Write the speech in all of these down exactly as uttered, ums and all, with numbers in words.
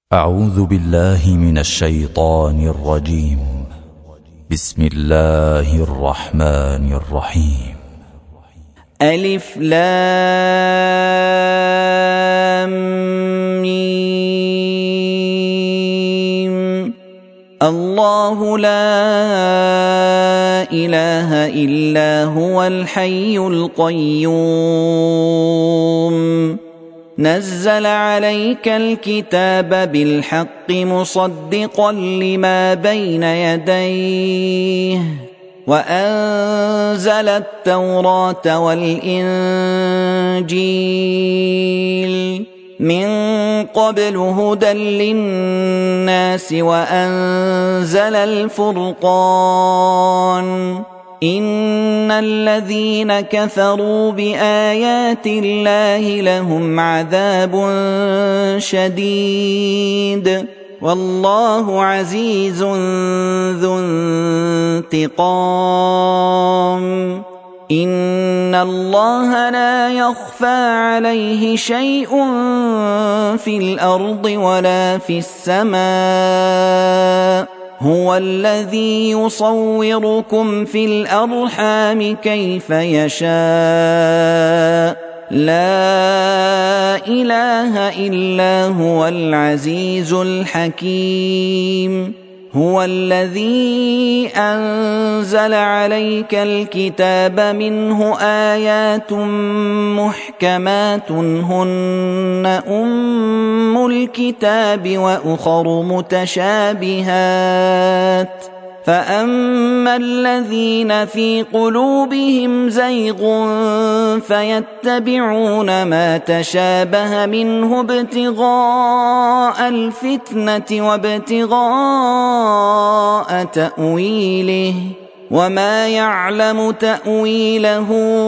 أعوذ بالله من الشيطان الرجيم. بسم الله الرحمن الرحيم. ألف لام ميم. الله لا إله إلا هو الحي القيوم نزل عليك الكتاب بالحق مصدقا لما بين يديه وأنزل التوراة والإنجيل من قبل هدى للناس وأنزل الفرقان إن الذين كفروا بآيات الله لهم عذاب شديد والله عزيز ذو انتقام. إن الله لا يخفى عليه شيء في الأرض ولا في السماء هو الذي يصوركم في الأرحام كيف يشاء لا إله إلا هو العزيز الحكيم. هو الذي أنزل عليك الكتاب منه آيات محكمات هن أم الكتاب وأخر متشابهات فأما الذين في قلوبهم زيغ فيتبعون ما تشابه منه ابتغاء الفتنة وابتغاء تأويله وما يعلم تأويله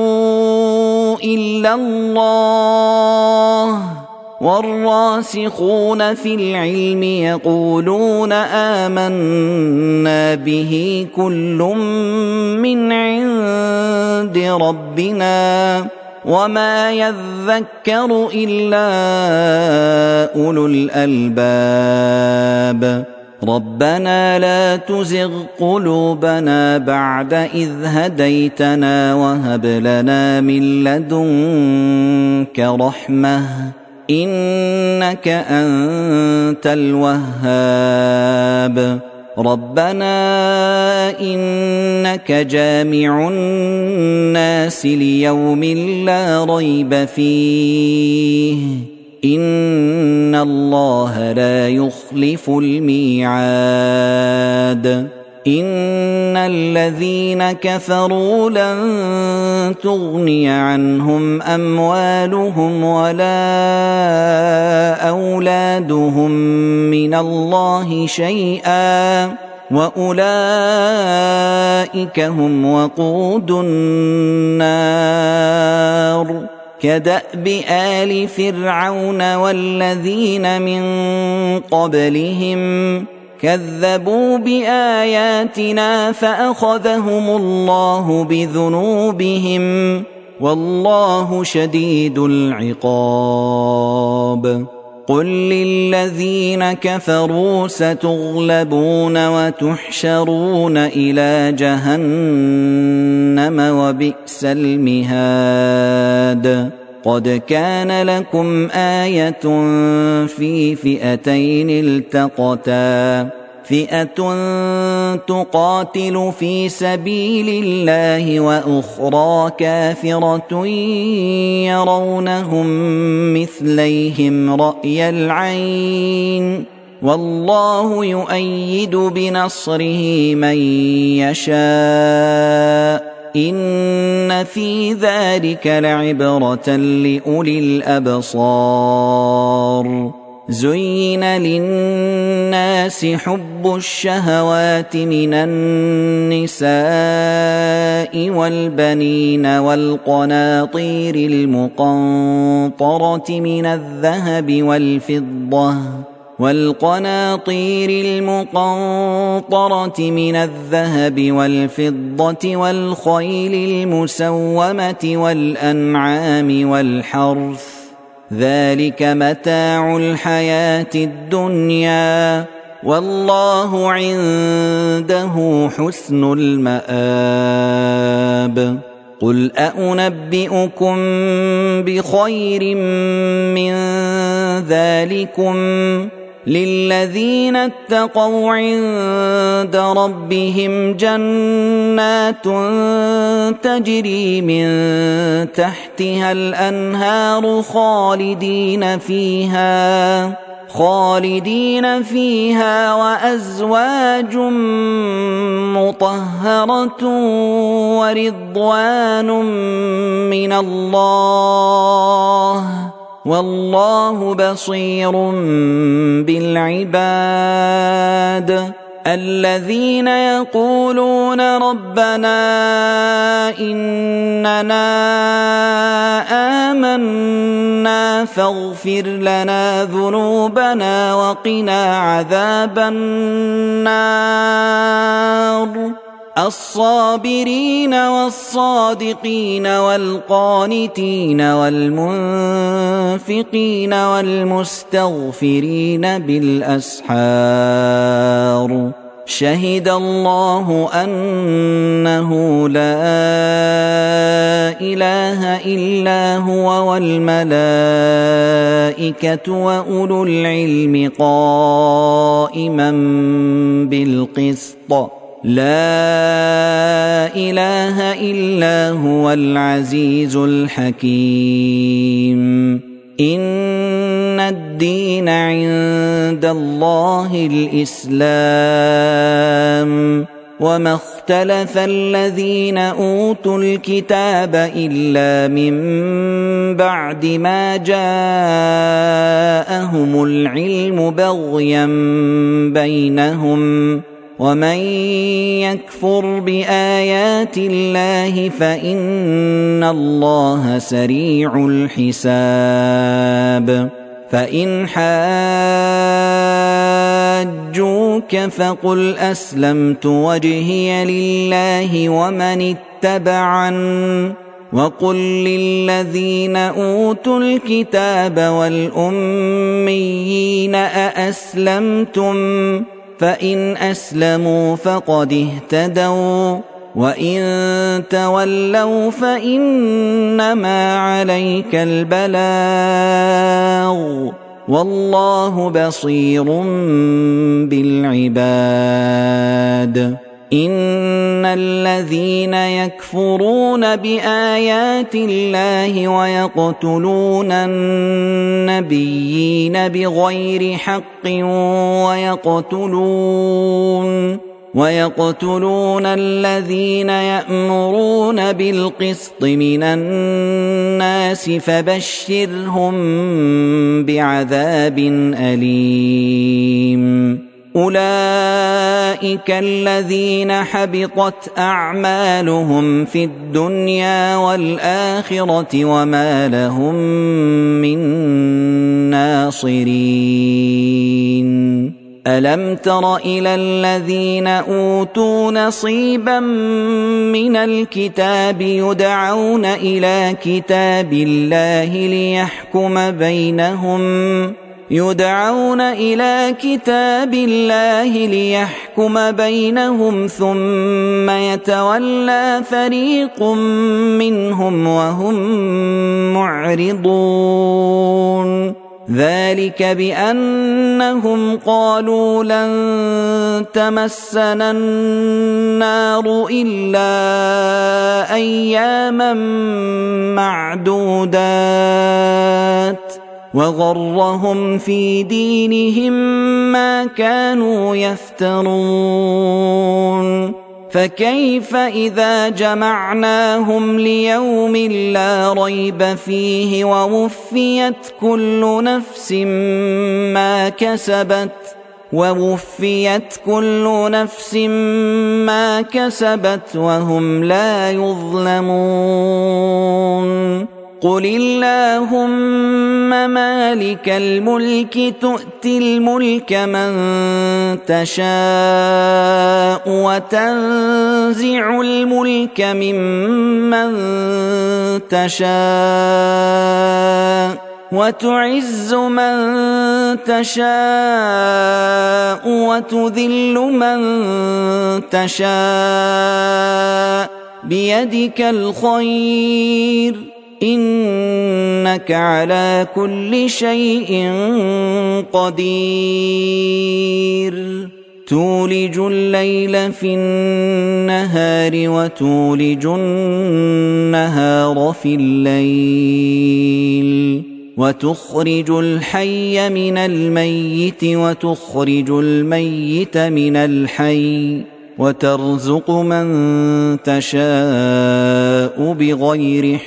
إلا الله والراسخون في العلم يقولون آمنا به كل من عند ربنا وما يذكر إلا أولو الألباب. ربنا لا تزغ قلوبنا بعد إذ هديتنا وهب لنا من لدنك رحمة إنك أنت الوهاب. ربنا إنك جامع الناس ليوم لا ريب فيه إن الله لا يخلف الميعاد. إن الذين كفروا لن تغني عنهم أموالهم ولا أولادهم من الله شيئا وأولئك هم وقود النار. كدأب آل فرعون والذين من قبلهم كذبوا بآياتنا فأخذهم الله بذنوبهم والله شديد العقاب. قل للذين كفروا ستغلبون وتحشرون إلى جهنم وبئس المهاد. قد كان لكم آية في فئتين التقتا فئة تقاتل في سبيل الله وأخرى كافرة يرونهم مثليهم رأي العين والله يؤيد بنصره من يشاء إن في ذلك لعبرة لأولي الأبصار. زين للناس حب الشهوات من النساء والبنين والقناطير المقنطرة من الذهب والفضة والقناطير المقنطرة من الذهب والفضة والخيل المسومة والأنعام والحرث ذلك متاع الحياة الدنيا والله عنده حسن المآب. قل أنبئكم بخير من ذلكم للذين اتقوا عند ربهم جنات تجري من تحتها الأنهار خالدين فيها خالدين فيها وأزواج مطهرة ورضوان من الله والله بصير بالعباد. الذين يقولون ربنا إننا آمنا فاغفر لنا ذنوبنا وقنا عذاب النار. الصابرين والصادقين والقانتين والمنفقين والمستغفرين بالأسحار. شهد الله أنه لا إله إلا هو والملائكة وأولو العلم قائما بالقسط. لا إله إلا هو العزيز الحكيم. إن الدين عند الله الإسلام وما اختلف الذين أوتوا الكتاب إلا من بعد ما جاءهم العلم بغيا بينهم ومن يكفر بآيات الله فإن الله سريع الحساب. فإن حاجوك فقل أسلمت وجهي لله ومن اتبعن وقل للذين أوتوا الكتاب والأميين أأسلمتم فإن أسلموا فقد اهتدوا وإن تولوا فإنما عليك البلاغ والله بصير بالعباد. إن الذين يكفرون بآيات الله ويقتلون النبيين بغير حق ويقتلون ويقتلون الذين يأمرون بالقسط من الناس فبشرهم بعذاب أليم. أولئك الذين حبطت أعمالهم في الدنيا والآخرة وما لهم من ناصرين. ألم تر إلى الذين أوتوا نصيبا من الكتاب يدعون إلى كتاب الله ليحكم بينهم يدعون إلى كتاب الله ليحكم بينهم ثم يتولى فريق منهم وهم معرضون. ذلك بأنهم قالوا لن تمسنا النار إلا أياما معدودات وغرهم في دينهم ما كانوا يفترون. فكيف إذا جمعناهم ليوم لا ريب فيه ووفيت كل نفس ما كسبت ووفيت كل نفس ما كسبت وهم لا يظلمون. قل اللهم مالك الملك تؤتي الملك من تشاء وتنزع الملك ممن تشاء وتعز من تشاء وتذل من تشاء بيدك الخير إنك على كل شيء قدير تولج الليل في النهار وتولج النهار في الليل وتخرج الحي من الميت وتخرج الميت من الحي وترزق من تشاء بغير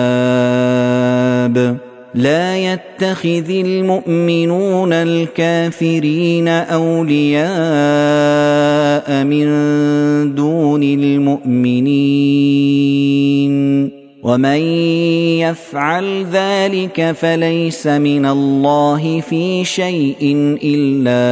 حساب لا يتخذ المؤمنون الكافرين أولياء من دون المؤمنين ومن يفعل ذلك فليس من الله في شيء إلا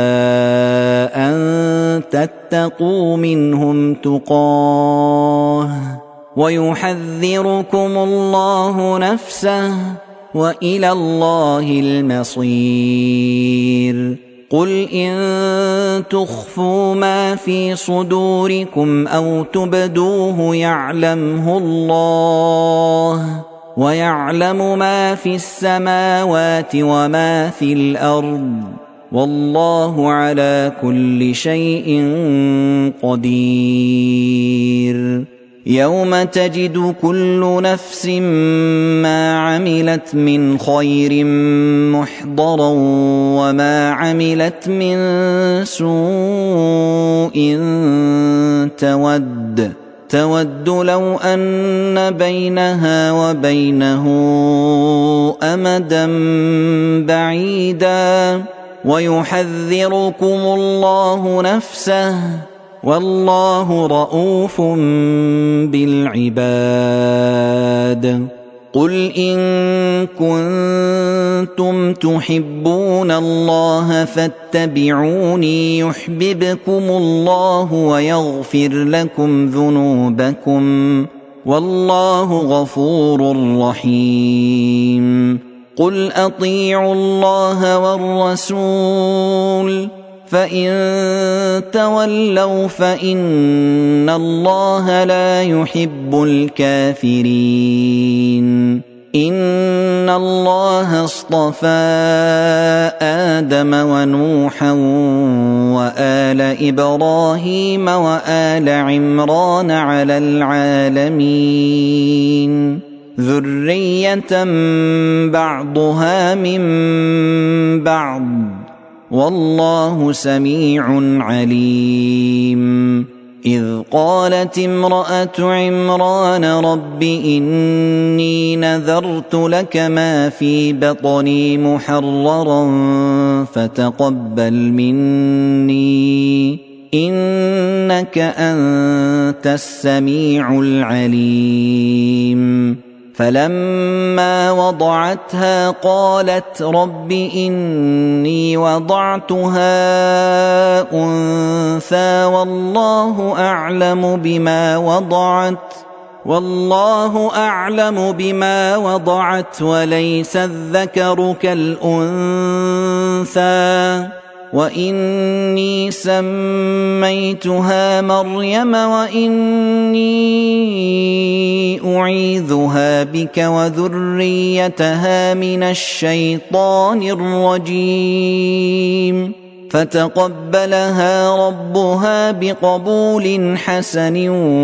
أن تتقوا منهم تقاه ويحذركم الله نفسه وإلى الله المصير قل إن تخفوا ما في صدوركم أو تبدوه يعلمه الله ويعلم ما في السماوات وما في الأرض والله على كل شيء قدير يوم تجد كل نفس ما عملت من خير محضرا وما عملت من سوء تود تود لو أن بينها وبينه أمدا بعيدا ويحذركم الله نفسه والله رءوف بالعباد قل إن كنتم تحبون الله فاتبعوني يحببكم الله ويغفر لكم ذنوبكم والله غفور رحيم قل أطيعوا الله والرسول فإن تولوا فإن الله لا يحب الكافرين إن الله اصطفى آدم ونوحا وآل إبراهيم وآل عمران على العالمين ذرية بعضها من بعض والله سميع عليم إذ قالت امرأة عمران رب إني نذرت لك ما في بطني محررا فتقبل مني إنك أنت السميع العليم فلما وضعتها قالت رب إني وضعتها أنثى والله أعلم بما وضعت والله أعلم بما وضعت وليس الذكر كالأنثى وإني سميتها مريم وإني أعيذها بك وذريتها من الشيطان الرجيم فتقبلها ربها بقبول حسن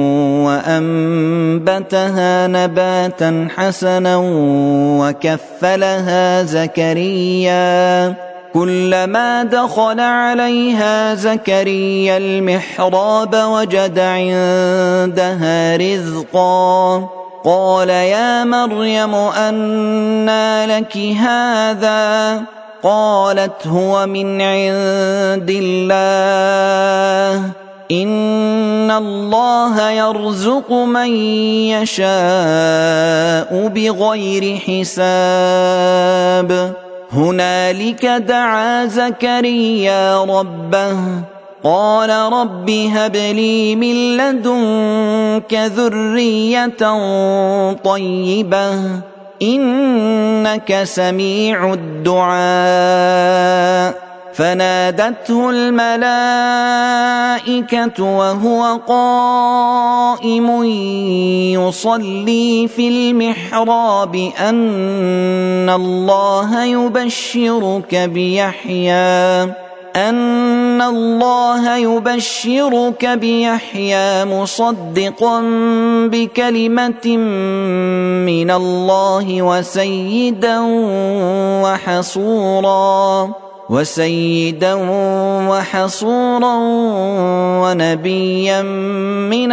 وأنبتها نباتا حسنا وكفلها زكريا كلما دخل عليها زكريا المحراب وجد عندها رزقا قال يا مريم أنى لك هذا قالت هو من عند الله إن الله يرزق من يشاء بغير حساب هنالك دعا زكريا ربه قال رب هب لي من لدنك ذرية طيبة إنك سميع الدعاء. فنادته الملائكة وهو قائم يصلي في المحراب أن الله يبشرك بيحيى أن الله يبشرك بيحيى مصدقا بكلمة من الله وسيدا وحصورا وسيدا وحصورا ونبيا من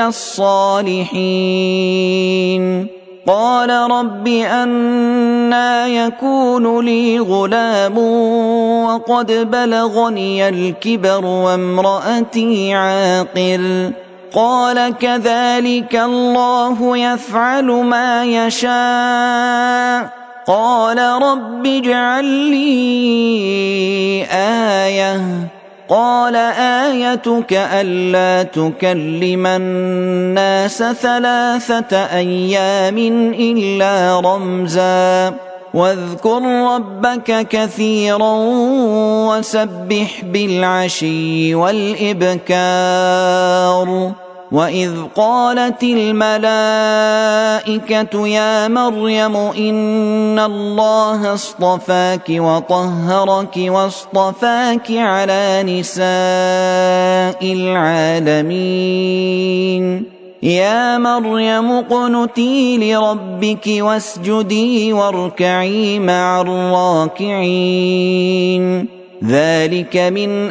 الصالحين. قال رب أنى يكون لي غلام وقد بلغني الكبر وامرأتي عاقر. قال كذلك الله يفعل ما يشاء. قال رب اجعل لي آية. قال آيتك ألا تكلم الناس ثلاثة أيام إلا رمزا واذكر ربك كثيرا وسبح بالعشي والإبكار. وإذ قالت الملائكة يا مريم إن الله اصطفاك وطهرك واصطفاك على نساء العالمين. يا مريم اقنتي لربك واسجدي واركعي مع الراكعين. ذلك من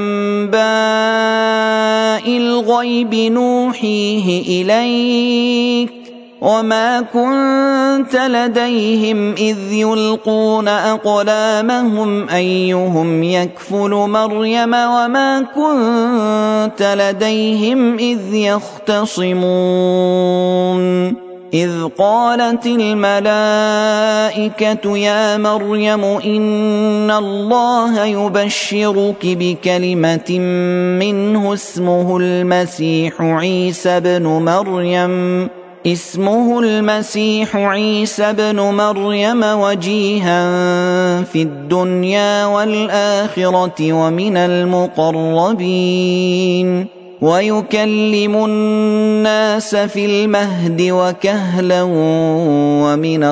أنباء الغيب نوحيه إليك وما كنت لديهم إذ يلقون أقلامهم أيهم يكفل مريم وما كنت لديهم إذ يختصمون. إذ قالت الملائكة يا مريم إن الله يبشرك بكلمة منه اسمه المسيح عيسى بن مريم اسمه المسيح عيسى بن مريم وجيها في الدنيا والآخرة ومن المقربين ويكلم الناس في المهد وكهلا ومن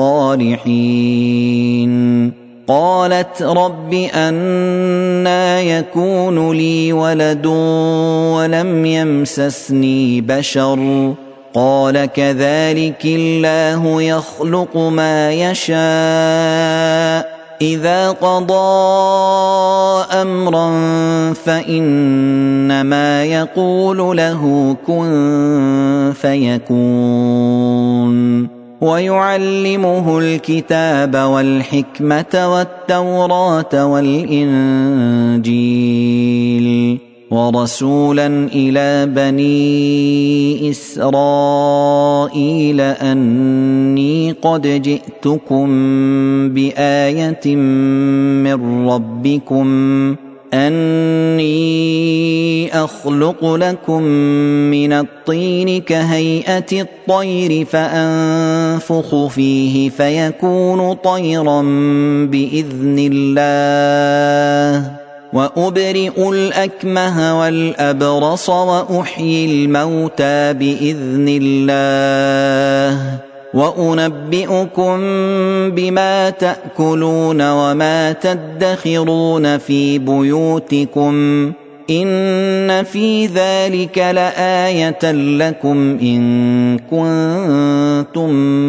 الصالحين. قالت رب أنى يكون لي ولد ولم يمسسني بشر. قال كذلك الله يخلق ما يشاء إذا قضى أمرا فإنما يقول له كن فيكون. ويعلمه الكتاب والحكمة والتوراة والإنجيل ورسولا إلى بني إسرائيل أني قد جئتكم بآية من ربكم أني أخلق لكم من الطين كهيئة الطير فأنفخ فيه فيكون طيرا بإذن الله وأبرئ الأكمه والأبرص وأحيي الموتى بإذن الله وأنبئكم بما تأكلون وما تدخرون في بيوتكم إن في ذلك لآية لكم إن كنتم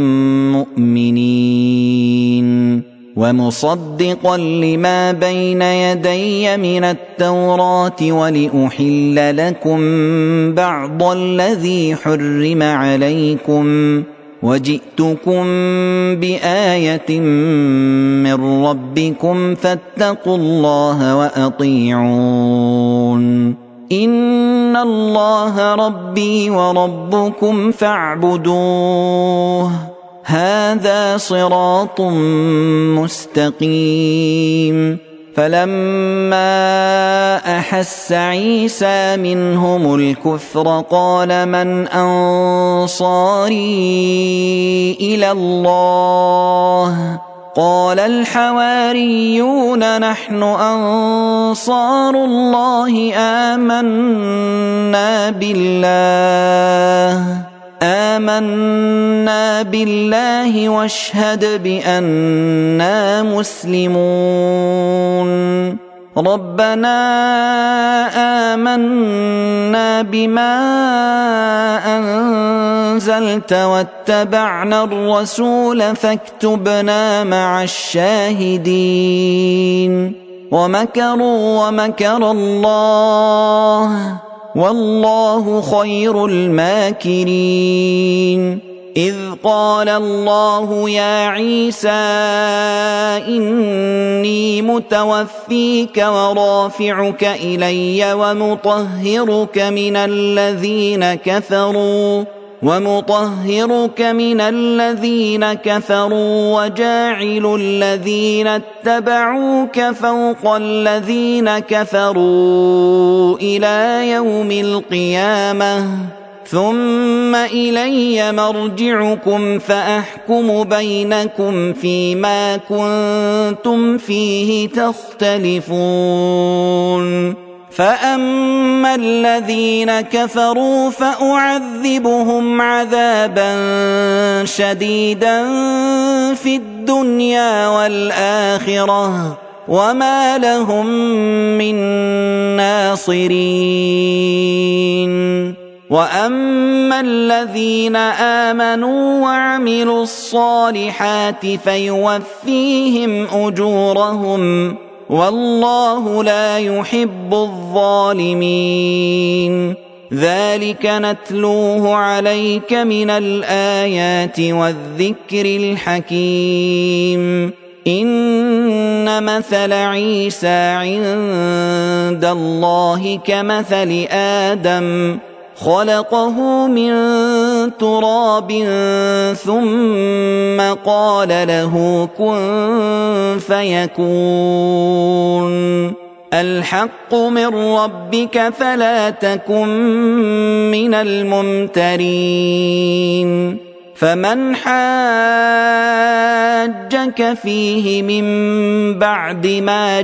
مؤمنين. ومصدقا لما بين يدي من التوراة ولأحل لكم بعض الذي حرم عليكم وجئتكم بآية من ربكم فاتقوا الله وأطيعون. إن الله ربي وربكم فاعبدوه هذا صراط مستقيم. فلما أحس عيسى منهم الكفر قال من أنصاري إلى الله قال الحواريون نحن أنصار الله آمنا بالله آمنا بالله واشهد بأننا مسلمون ربنا آمنا بما أنزلت واتبعنا الرسول فاكتبنا مع الشاهدين ومكروا ومكر الله والله خير الماكرين إذ قال الله يا عيسى إني متوفيك ورافعك إلي ومطهرك من الذين كفروا ومطهرك من الذين كفروا وجاعل الذين اتبعوك فوق الذين كفروا إلى يوم القيامة ثم إلي مرجعكم فأحكم بينكم فيما كنتم فيه تختلفون فأما الذين كفروا فأعذبهم عذابا شديدا في الدنيا والآخرة وما لهم من ناصرين وأما الذين آمنوا وعملوا الصالحات فيوفيهم أجورهم والله لا يحب الظالمين ذلك نتلوه عليك من الآيات والذكر الحكيم إن مثل عيسى عند الله كمثل آدم خلقه من تراب ثم قال له كن فيكون الحق من ربك فلا تكن من الممترين فمن حاجك فيه من بعد ما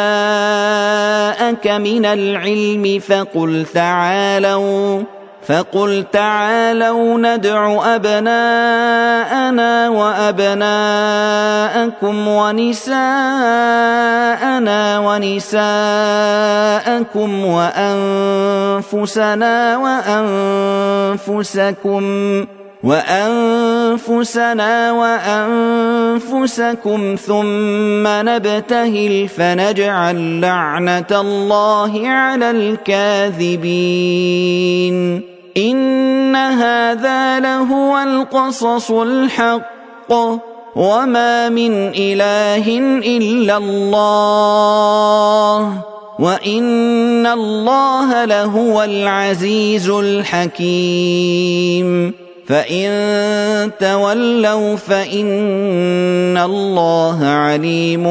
جاءك من العلم فقل تعالوا فقل تعالوا ندع أبناءنا وأبناءكم ونساءنا ونساءكم وأنفسنا وأنفسكم وأنفسنا وأنفسكم ثم نبتهل فنجعل لعنة الله على الكاذبين إن هذا لهو القصص الحق وما من إله إلا الله وإن الله لهو العزيز الحكيم فإن تولوا فإن الله عليم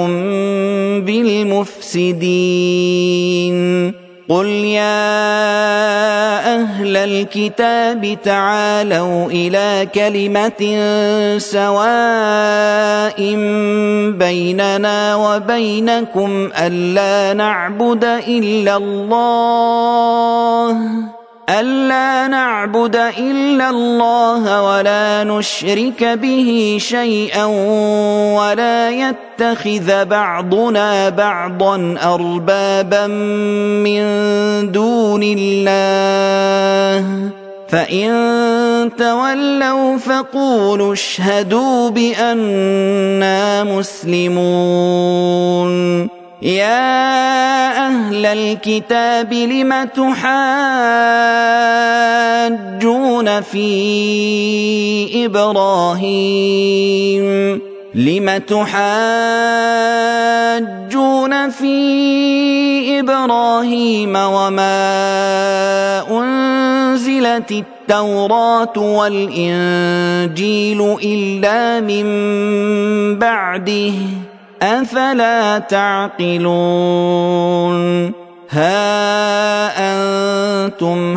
بالمفسدين قل يا أهل الكتاب تعالوا إلى كلمة سواء بيننا وبينكم ألا نعبد إلا الله ألا نعبد إلا الله ولا نشرك به شيئا ولا يتخذ بعضنا بعضا أربابا من دون الله فإن تولوا فقولوا اشهدوا بأننا مسلمون يا أهل الكتاب لم تحاجون في إبراهيم لم تحاجون في إبراهيم وما أنزلت التوراة والإنجيل إلا من بعده أفلا تعقلون ها أنتم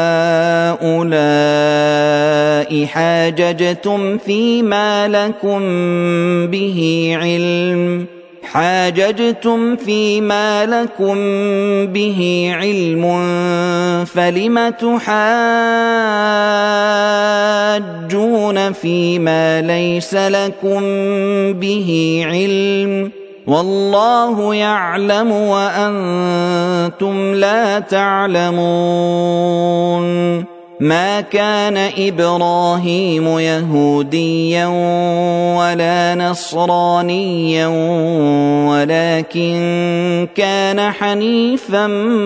هؤلاء حاججتم فيما لكم به علم حاججتم فيما لكم به علم فلم تحاجون فيما ليس لكم به علم والله يعلم وأنتم لا تعلمون ما كان إبراهيم يهوديا ولا نصرانيا ولكن كان حنيفا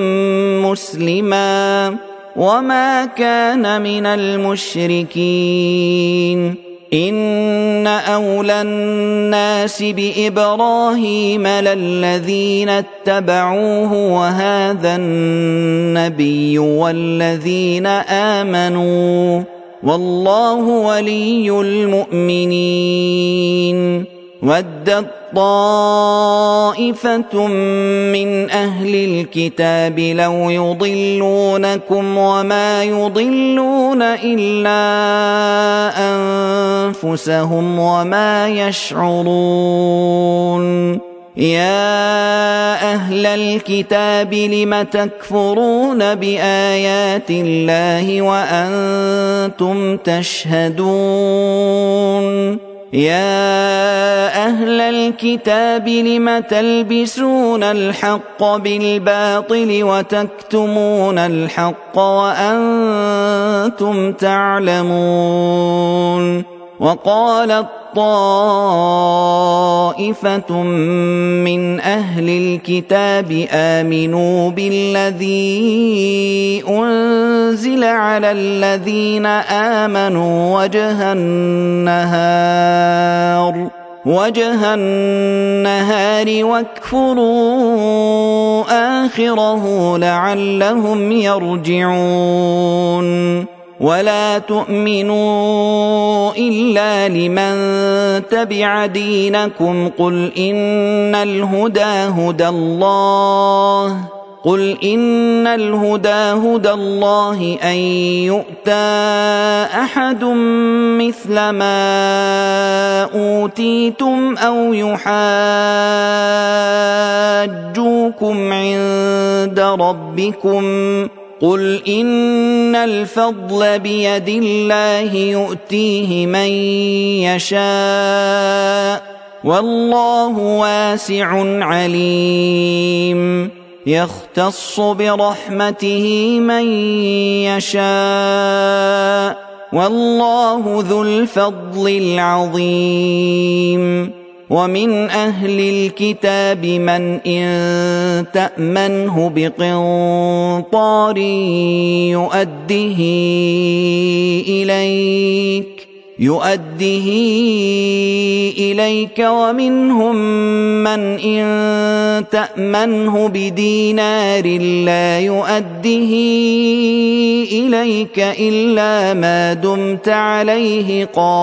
مسلما وما كان من المشركين إن أولى الناس بإبراهيم للذين اتبعوه وهذا النبي والذين آمنوا والله ولي المؤمنين ودت طائفة من أهل الكتاب لو يضلونكم وما يضلون إلا أنفسهم وما يشعرون يا أهل الكتاب لم تكفرون بآيات الله وأنتم تشهدون يا أهل الكتاب لم تلبسون الحق بالباطل وتكتمون الحق وأنتم تعلمون وقالت طائفة من أهل الكتاب آمنوا بالذي أنزل على الذين آمنوا وجه النهار وجه النهار واكفروا آخره لعلهم يرجعون ولا تؤمنوا إلا لمن تبع دينكم قل إن الهدى هدى الله قل إن الهدى هدى الله أن يؤتى أحد مثل ما أوتيتم أو يحاجوكم عند ربكم قل إن الفضل بيد الله يؤتيه من يشاء والله واسع عليم يختص برحمته من يشاء والله ذو الفضل العظيم ومن أهل الكتاب من إن تأمنه بقنطار يؤده إليك يؤده إليك ومنهم من إن تأمنه بدينار لا يؤده إليك إلا ما دمت عليه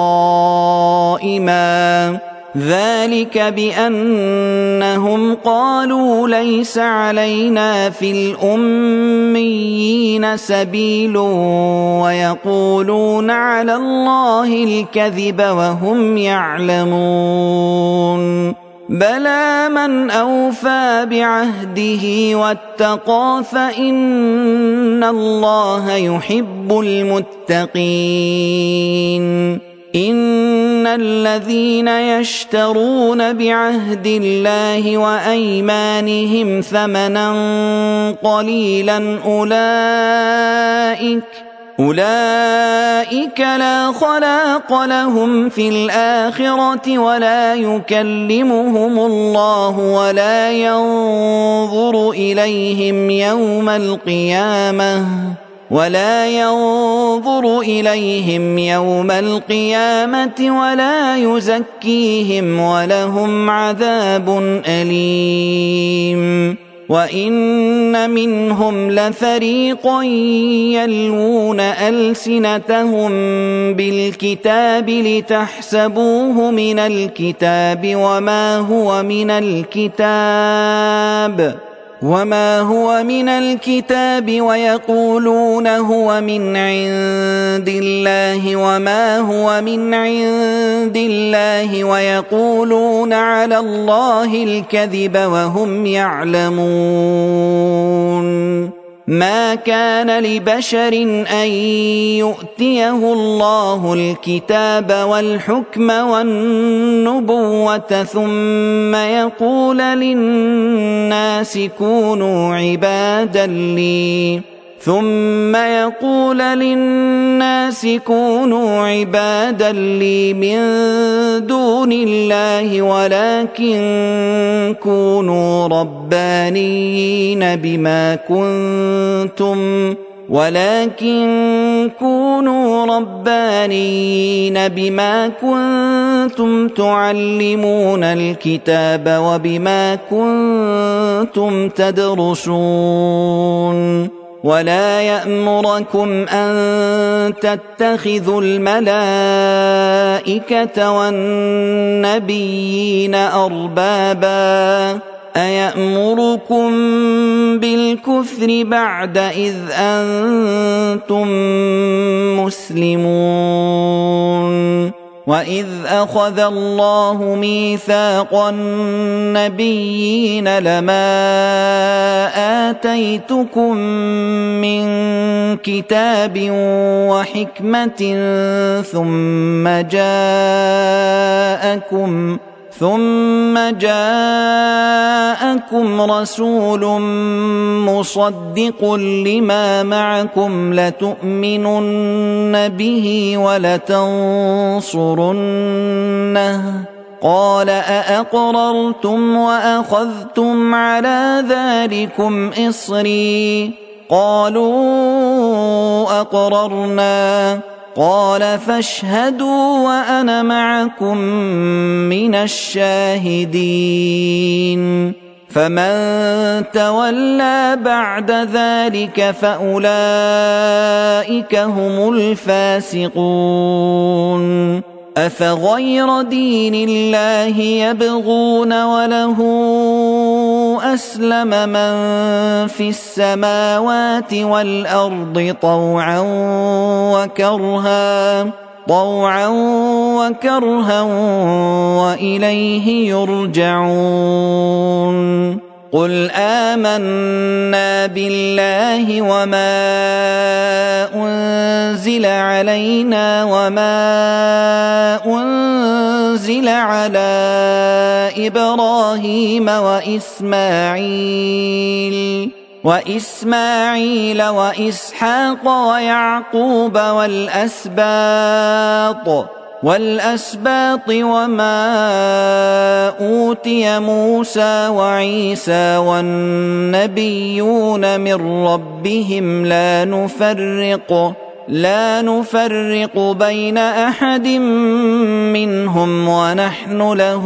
قائما ذلك بأنهم قالوا ليس علينا في الأميين سبيل ويقولون على الله الكذب وهم يعلمون بلى من أوفى بعهده واتقى فإن الله يحب المتقين إن الذين يشترون بعهد الله وأيمانهم ثمنا قليلا أولئك أولئك لا خلاق لهم في الآخرة ولا يكلمهم الله ولا ينظر إليهم يوم القيامة ولا ينظر إليهم يوم القيامة ولا يزكيهم ولهم عذاب أليم وإن منهم لفريقا يلوون ألسنتهم بالكتاب لتحسبوه من الكتاب وما هو من الكتاب وما هو من الكتاب ويقولون هو من عند الله وما هو من عند الله ويقولون على الله الكذب وهم يعلمون. ما كان لبشر أن يؤتيه الله الكتاب والحكم والنبوة ثم يقول للناس كونوا عبادا لي ثم يقول للناس كونوا عبادا لي من دون الله ولكن كونوا ربانيين بما كنتم ولكن كونوا ربانيين بما كنتم تعلمون الكتاب وبما كنتم تدرسون. ولا يأمركم أن تتخذوا الملائكة والنبيين أربابا أيأمركم بالكفر بعد إذ أنتم مسلمون. وإذ أخذ الله ميثاق النبيين لما آتيتكم من كتاب وحكمة ثم جاءكم ثم جاءكم رسول مصدق لما معكم لتؤمنن به ولتنصرنه قال أأقررتم وأخذتم على ذلكم إصري قالوا أقررنا قال فاشهدوا وأنا معكم من الشاهدين. فمن تولى بعد ذلك فأولئك هم الفاسقون. أفغير دين الله يبغون وله أسلم من في السماوات والأرض طوعا وكرها طوعا وكرها وإليه يرجعون. قل آمنا بالله وما أنزل علينا وما أنزل على إبراهيم وإسماعيل وإسماعيل وإسحاق ويعقوب والأسباط والأسباط وما أوتي موسى وعيسى والنبيون من ربهم لا نفرق لا نفرق بين أحد منهم ونحن له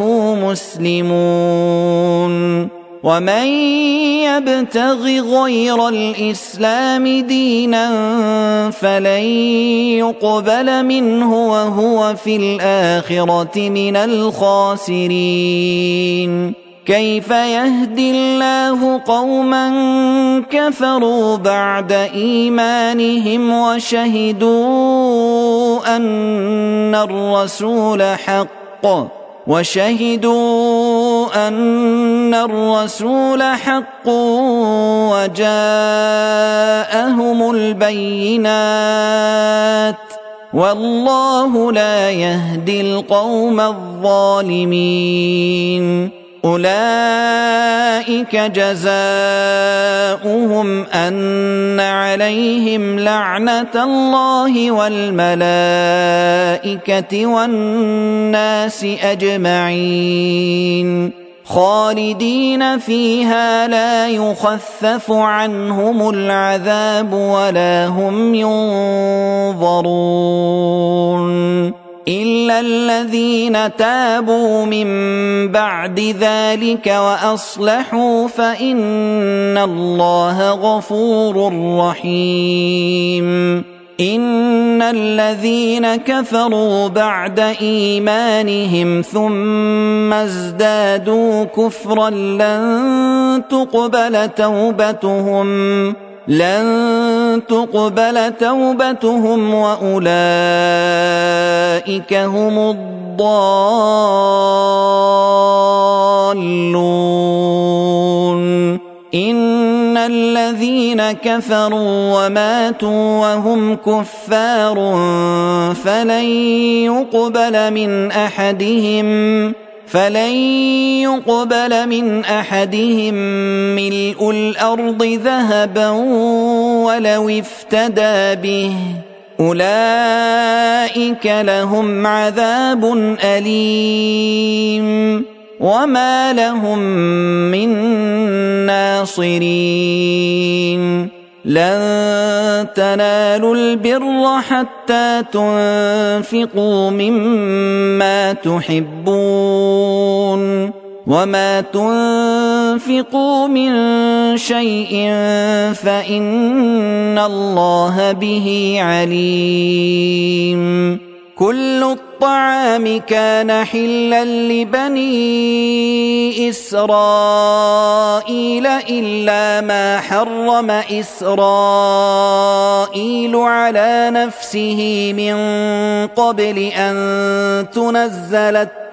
مسلمون. ومن يبتغ غير الإسلام دينا فلن يقبل منه وهو في الآخرة من الخاسرين. كيف يهدي الله قوما كفروا بعد إيمانهم وشهدوا أن الرسول حق وشهدوا أن الرسول حق وجاءهم البينات والله لا يهدي القوم الظالمين. أولئك جزاؤهم أن عليهم لعنة الله والملائكة والناس أجمعين خالدين فيها لا يخفف عنهم العذاب ولا هم ينظرون. إلا الذين تابوا من بعد ذلك وأصلحوا فإن الله غفور رحيم. إن الذين كفروا بعد إيمانهم ثم ازدادوا كفرا لن تقبل توبتهم لن تقبل توبتهم وأولئك هم الضالون. إن الذين كفروا وماتوا وهم كفار فلن يقبل من أحدهم فلن يقبل من أحدهم ملء الأرض ذهبا ولو افتدى به أولئك لهم عذاب أليم وما لهم من ناصرين. لن تنالوا البر حتى تنفقوا مما تحبون وما تنفقوا من شيء فإن الله به عليم. كل الطعام كان حلا لبني إسرائيل إلا ما حرم إسرائيل على نفسه من قبل أن تنزل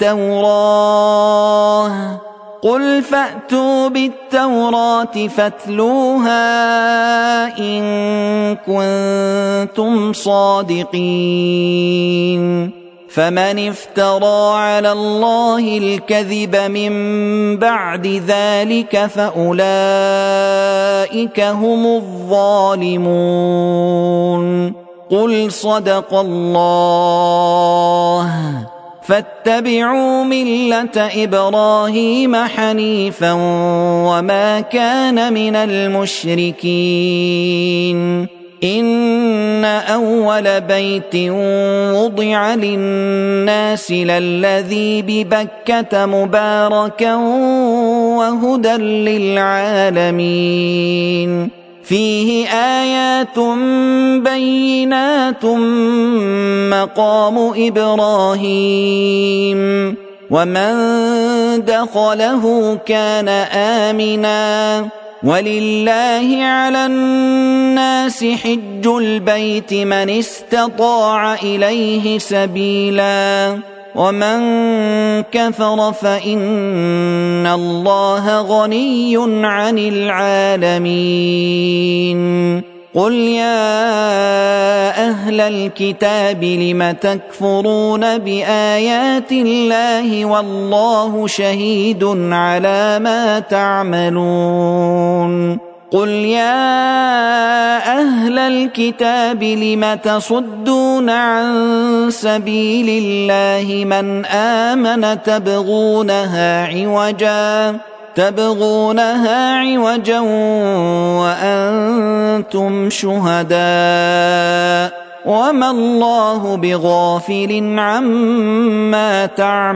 التوراة. قل فأتوا بالتوراة فاتلوها إن كنتم صادقين. فمن افترى على الله الكذب من بعد ذلك فأولئك هم الظالمون. قل صدق الله فاتبعوا ملة إبراهيم حنيفا وما كان من المشركين. إن أول بيت وضع للناس للذي ببكة مباركا وهدى للعالمين. فيه آيات بينات مقام إبراهيم ومن دخله كان آمنا ولله على الناس حج البيت من استطاع إليه سبيلا ومن كفر فإن الله غني عن العالمين. قل يا أهل الكتاب لم تكفرون بآيات الله والله شهيد على ما تعملون. قل يا أهل الكتاب لم تصدون عن سبيل الله من آمن تبغونها عوجا تبغونها عوجا وأنتم شهداء وما الله بغافل عما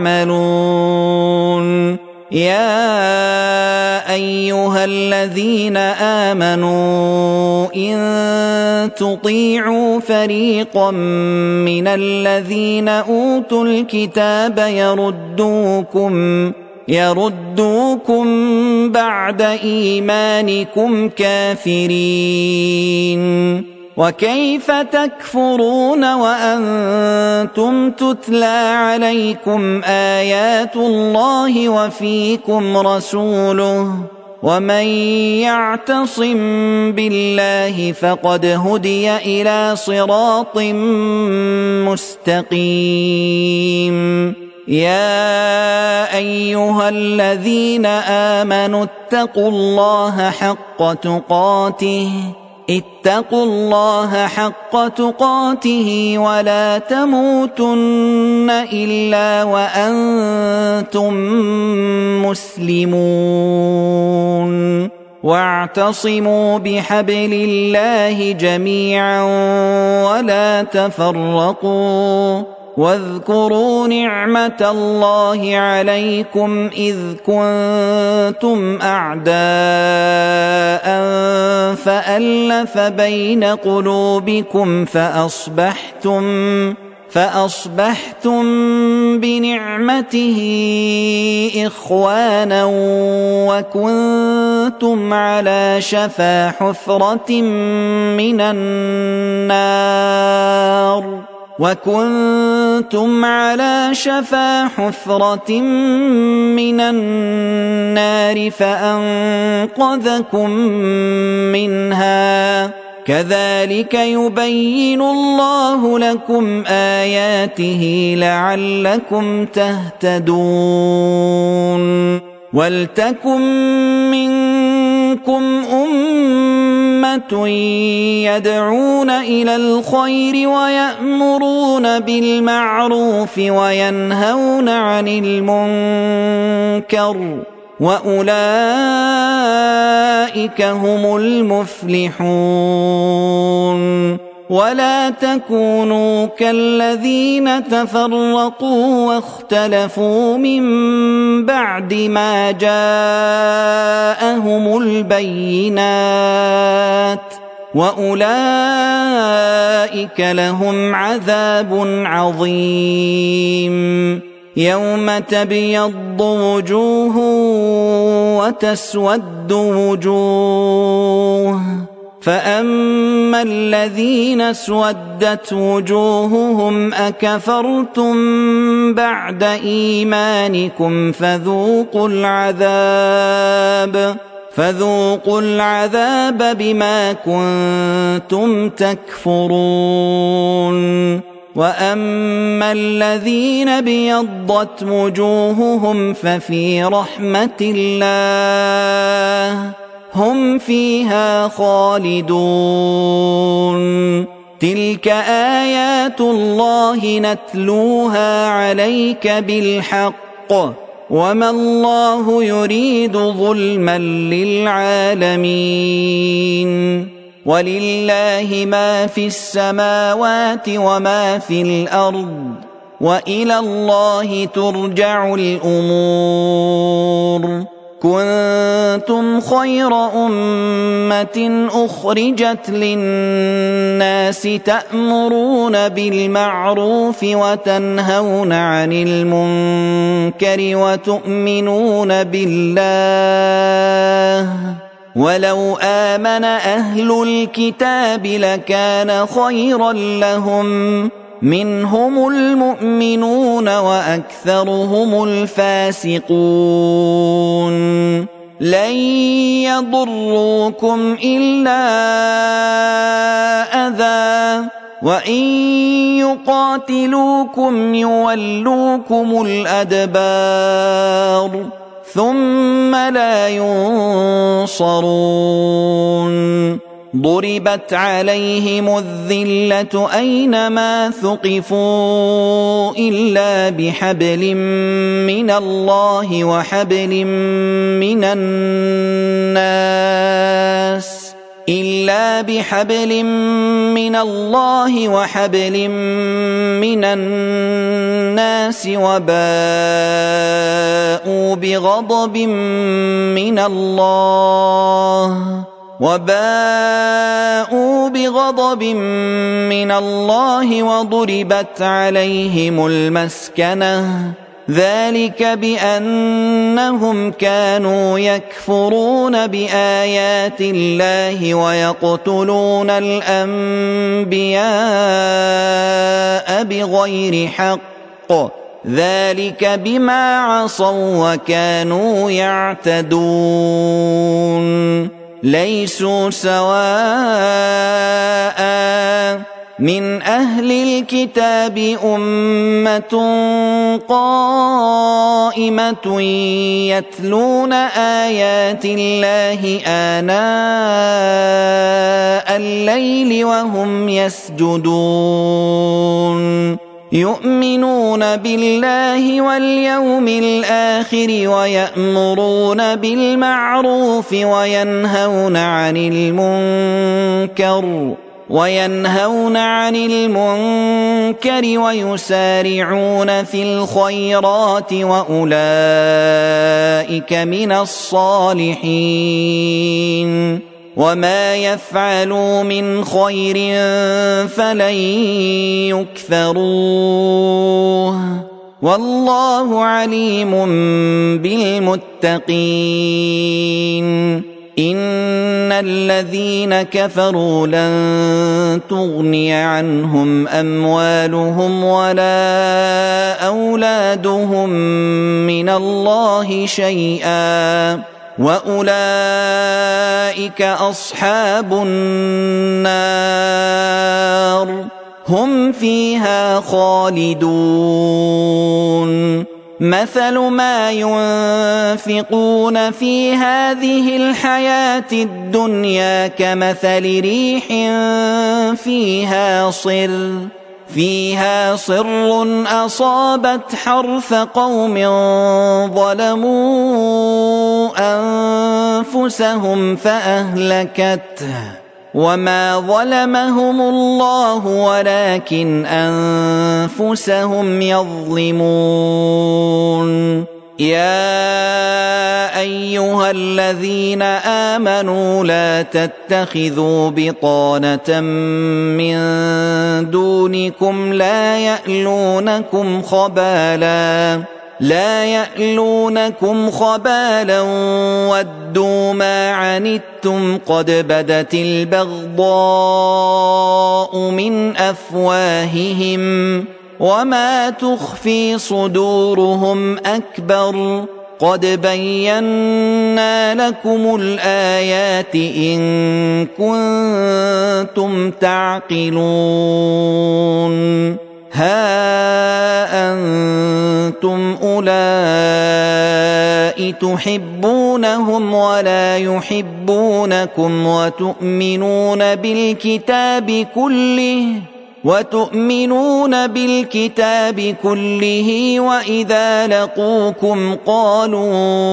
تعملون. يا أيها الذين آمنوا إن تطيعوا فريقا من الذين أوتوا الكتاب يردوكم يردوكم بعد إيمانكم كافرين. وكيف تكفرون وأنتم تتلى عليكم آيات الله وفيكم رسوله ومن يعتصم بالله فقد هدي إلى صراط مستقيم. يا أيها الذين آمنوا اتقوا الله حق تقاته اتقوا الله حق تقاته ولا تموتن إلا وأنتم مسلمون. واعتصموا بحبل الله جميعا ولا تفرقوا واذكروا نعمة الله عليكم إذ كنتم أعداء فألف بين قلوبكم فأصبحتم فأصبحتم بنعمته إخوانا وكنتم على شفا حفرة من النار وكنتم على شفا حفرة من النار فأنقذكم منها كذلك يبين الله لكم آياته لعلكم تهتدون ولتكن منكم أمة يدعون إلى الخير ويأمرون بالمعروف وينهون عن المنكر وأولئك هم المفلحون ولا تكونوا كالذين تفرقوا واختلفوا من بعد ما جاءهم البينات وأولئك لهم عذاب عظيم يوم تبيض وجوه وتسود وجوه فأما الذين اسودت وجوههم أكفرتم بعد إيمانكم فذوقوا العذاب فذوقوا العذاب بما كنتم تكفرون وأما الذين ابيضت وجوههم ففي رحمة الله هم فيها خالدون تلك آيات الله نتلوها عليك بالحق وما الله يريد ظلما للعالمين ولله ما في السماوات وما في الأرض وإلى الله ترجع الأمور كنتم خير أمة أخرجت للناس تأمرون بالمعروف وتنهون عن المنكر وتؤمنون بالله ولو آمن أهل الكتاب لكان خيرا لهم منهم المؤمنون وأكثرهم الفاسقون لن يضروكم إلا أذى وإن يقاتلوكم يولوكم الأدبار ثم لا ينصرون ضربت عليهم الذلة أينما ثقفوا إلا بحبل من الله وحبل من الناس إلا بحبل من الله وحبل من الناس وباءوا بغضب من الله وباءوا بغضب من الله وضربت عليهم المسكنة ذلك بأنهم كانوا يكفرون بآيات الله ويقتلون الأنبياء بغير حق ذلك بما عصوا وكانوا يعتدون ليسوا سواء من أهل الكتاب أمة قائمة يتلون آيات الله آناء الليل وهم يسجدون يؤمنون بالله واليوم الآخر ويأمرون بالمعروف وينهون عن المنكر وينهون عن المنكر ويسارعون في الخيرات وأولئك من الصالحين وما يفعلوا من خير فلن يكفروه والله عليم بالمتقين إن الذين كفروا لن تغني عنهم أموالهم ولا أولادهم من الله شيئا وأولئك أصحاب النار هم فيها خالدون مثل ما ينفقون في هذه الحياة الدنيا كمثل ريح فيها صر فيها صر أصابت حرث قوم ظلموا أنفسهم فأهلكته وما ظلمهم الله ولكن أنفسهم يظلمون يا أيها الذين آمنوا لا تتخذوا بطانة من دونكم لا يألونكم خبالا لا يألونكم خبالا ودوا ما عنتم قد بدت البغضاء من أفواههم وما تخفي صدورهم أكبر قد بينا لكم الآيات إن كنتم تعقلون ها أنتم أولئك تحبونهم ولا يحبونكم وتؤمنون بالكتاب كله وتؤمنون بالكتاب كله وإذا لقوكم قالوا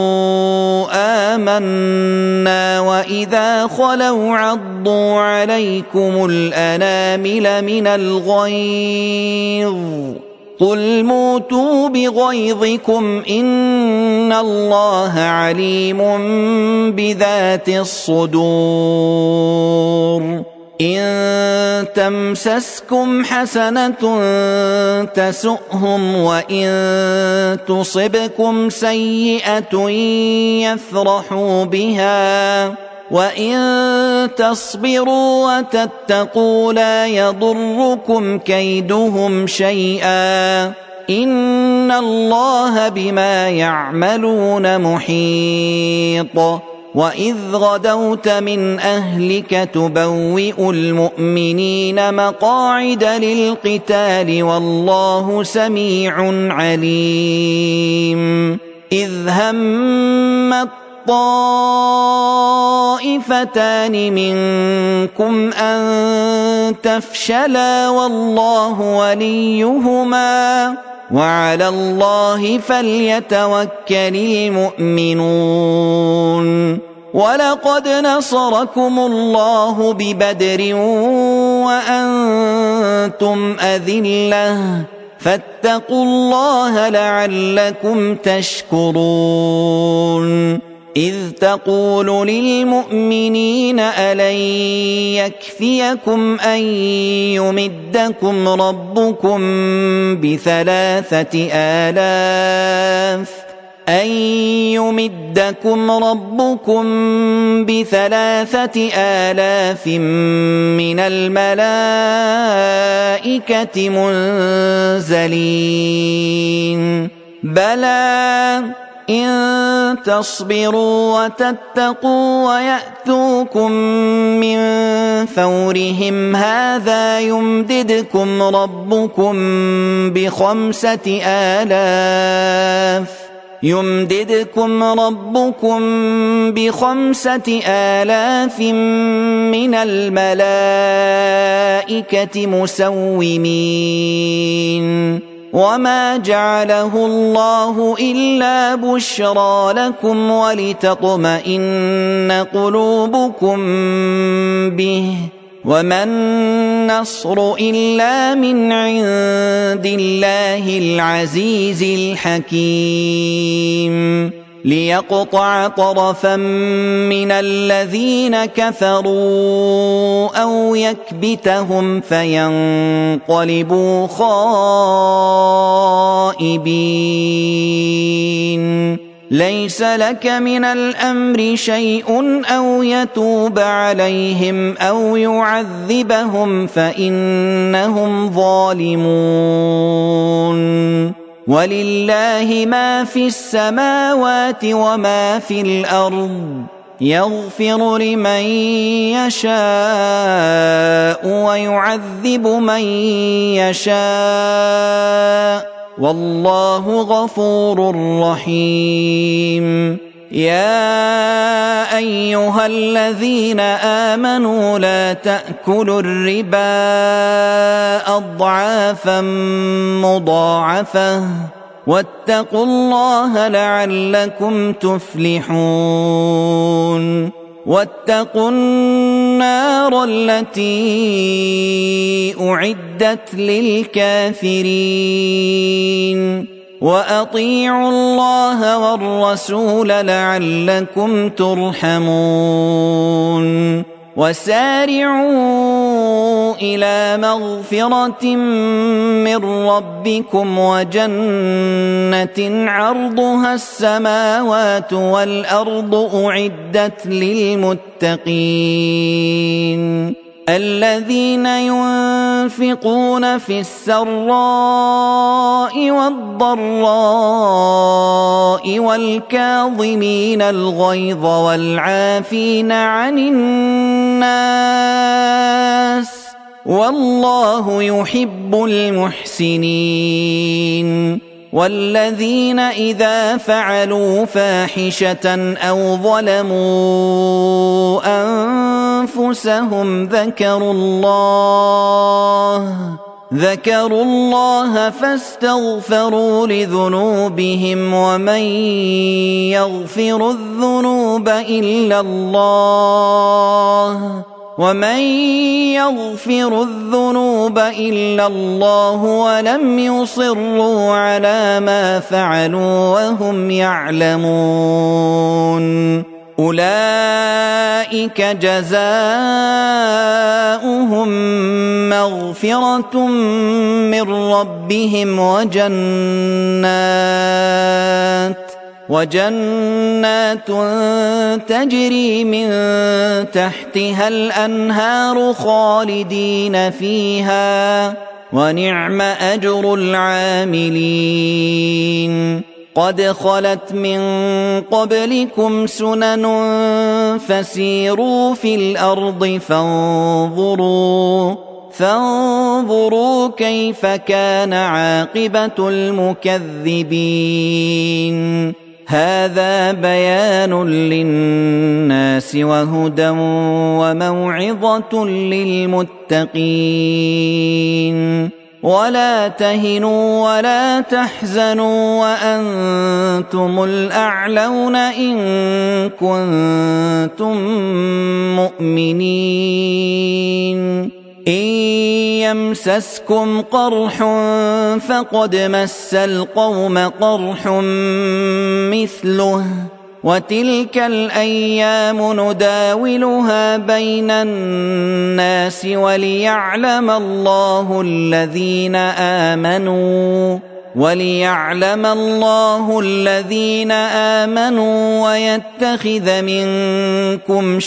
آمنا وإذا خلوا عضوا عليكم الأنامل من الغيظ قل موتوا بغيظكم إن الله عليم بذات الصدور إن تمسسكم حسنة تسؤهم وإن تصبكم سيئة يفرحوا بها وإن تصبروا وتتقوا لا يضركم كيدهم شيئا إن الله بما يعملون محيط وإذ غدوت من أهلك تبوئ المؤمنين مقاعد للقتال والله سميع عليم إذ همت طائفتان منكم أن تفشلا والله وليهما وعلى الله فليتوكل المؤمنون ولقد نصركم الله ببدر وأنتم أذلة فاتقوا الله لعلكم تشكرون إذ تقول للمؤمنين ألن يكفيكم أن يمدكم ربكم بثلاثة آلاف أن يمدكم ربكم بثلاثة آلاف من الملائكة منزلين بلى إن تصبروا وتتقوا ويأتوكم من فورهم هذا يمددكم ربكم بخمسة آلاف يمددكم ربكم بخمسة آلاف من الملائكة مسومين وما جعله الله إلا بشرى لكم ولتطمئن قلوبكم به وما النصر إلا من عند الله العزيز الحكيم ليقطع طرفا من الذين كفروا أو يكبتهم فينقلبوا خائبين ليس لك من الأمر شيء أو يتوب عليهم أو يعذبهم فإنهم ظالمون ولله ما في السماوات وما في الأرض يغفر لمن يشاء ويعذب من يشاء والله غفور رحيم يا أيها الذين آمنوا لا تأكلوا الربا أضعافا مضاعفة واتقوا الله لعلكم تفلحون واتقوا النار التي أعدت للكافرين وأطيعوا الله والرسول لعلكم ترحمون وسارعوا إلى مغفرة من ربكم وجنة عرضها السماوات والأرض أعدت للمتقين الذين ينفقون في السراء والضراء والكاظمين الغيظ والعافين عن الناس والله يحب المحسنين والذين إذا فعلوا فاحشة أو ظلموا أنفسهم ذكروا الله ذكروا الله فاستغفروا لذنوبهم ومن يغفر الذنوب إلا الله ومن يغفر الذنوب إلا الله ولم يصروا على ما فعلوا وهم يعلمون أولئك جزاؤهم مغفرة من ربهم وجنات وجنات تجري من تحتها الأنهار خالدين فيها ونعم أجر العاملين قد خلت من قبلكم سنن فسيروا في الأرض فانظروا فانظروا كيف كان عاقبة المكذبين هذا بيان للناس وهدى وموعظة للمتقين ولا تهنوا ولا تحزنوا وأنتم الأعلون إن كنتم مؤمنين إن يمسسكم قرح فقد مس القوم قرح مثله وتلك الأيام نداولها بين الناس وليعلم الله الذين آمنوا وليعلم الله الذين آمنوا ويتخذ منكم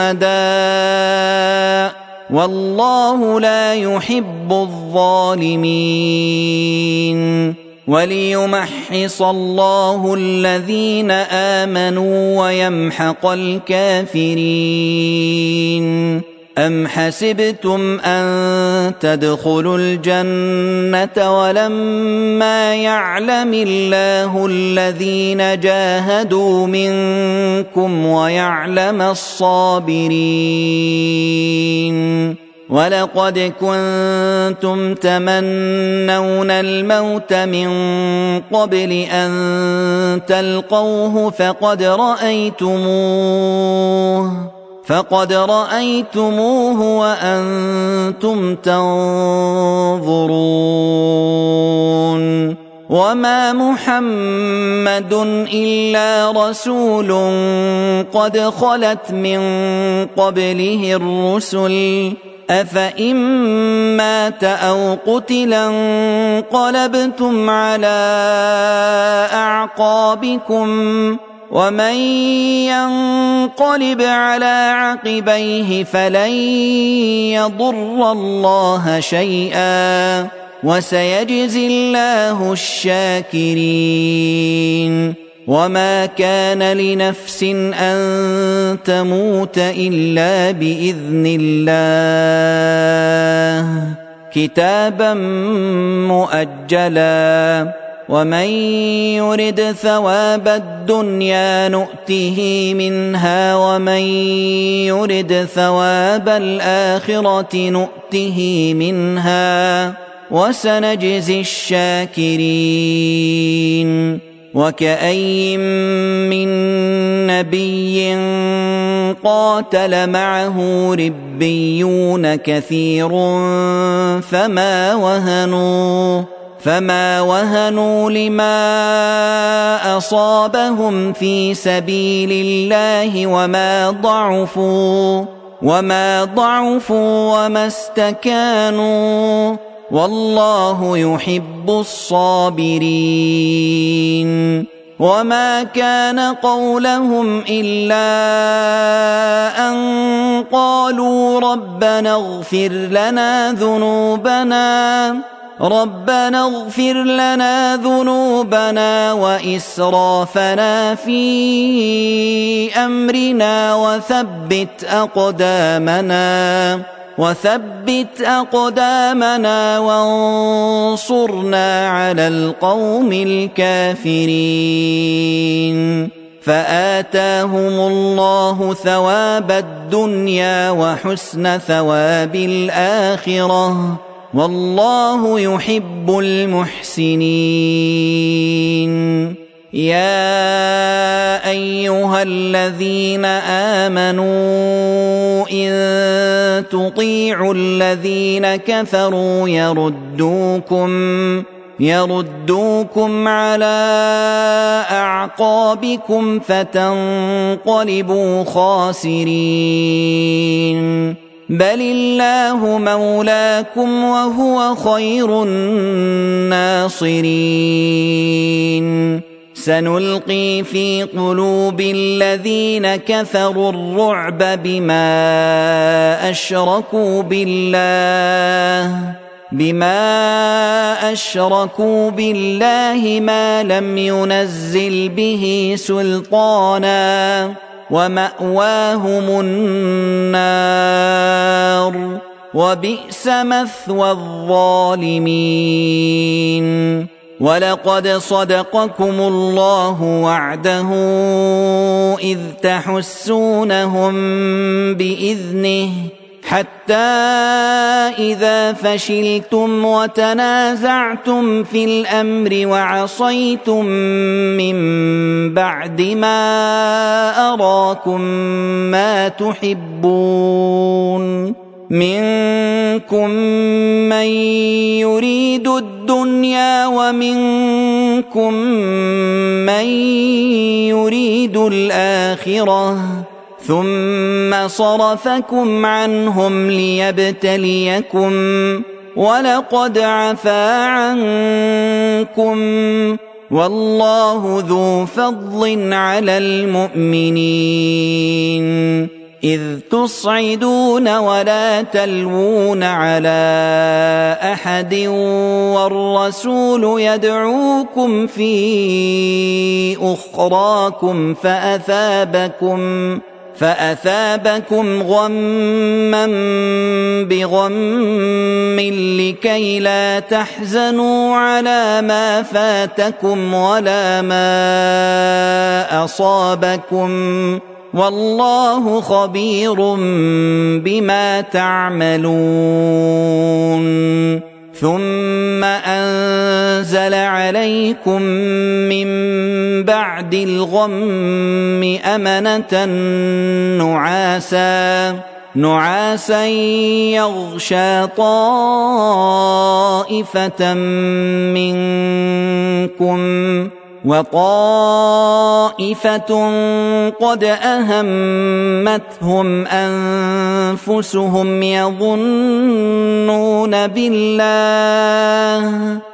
شهداء والله لا يحب الظالمين وليمحص الله الذين آمنوا ويمحق الكافرين أم حسبتم أن تدخلوا الجنة ولما يعلم الله الذين جاهدوا منكم ويعلم الصابرين ولقد كنتم تمنون الموت من قبل أن تلقوه فقد رأيتموه فقد رأيتموه وأنتم تنظرون وما محمد إلا رسول قد خلت من قبله الرسل أفإن مات أو قتلا انقلبتم على أعقابكم ومن ينقلب على عقبيه فلن يضر الله شيئا وسيجزي الله الشاكرين وما كان لنفس أن تموت إلا بإذن الله كتابا مؤجلا ومن يرد ثواب الدنيا نؤته منها ومن يرد ثواب الآخرة نؤته منها وسنجزي الشاكرين وكأي من نبي قاتل معه ربيون كثير فما وهنوا فما وهنوا لما أصابهم في سبيل الله وما ضعفوا وما ضعفوا وما استكانوا والله يحب الصابرين وما كان قولهم إلا أن قالوا ربنا اغفر لنا ذنوبنا ربنا اغفر لنا ذنوبنا وإسرافنا في أمرنا وثبت أقدامنا وثبت أقدامنا وانصرنا على القوم الكافرين فآتاهم الله ثواب الدنيا وحسن ثواب الآخرة والله يحب المحسنين يا أيها الذين آمنوا إن تطيعوا الذين كفروا يردوكم يردوكم على أعقابكم فتنقلبوا خاسرين بل الله مولاكم وهو خير الناصرين سنلقي في قلوب الذين كفروا الرعب بما أشركوا بالله بما أشركوا بالله ما لم ينزل به سلطانا ومأواهم النار وبئس مثوى الظالمين ولقد صدقكم الله وعده إذ تحسونهم بإذنه حتى إذا فشلتم وتنازعتم في الأمر وعصيتم من بعد ما أراكم ما تحبون منكم من يريد الدنيا ومنكم من يريد الآخرة ثم صرفكم عنهم ليبتليكم ولقد عفا عنكم والله ذو فضل على المؤمنين إذ تصعدون ولا تلوون على أحد والرسول يدعوكم في أخراكم فأثابكم فأثابكم غما بغم لكي لا تحزنوا على ما فاتكم ولا ما أصابكم والله خبير بما تعملون ثم أنزل عليكم من بعد الغم أمنة نعاسا نعاسا يغشى طائفة منكم وطائفة قد أهمتهم أنفسهم يظنون بالله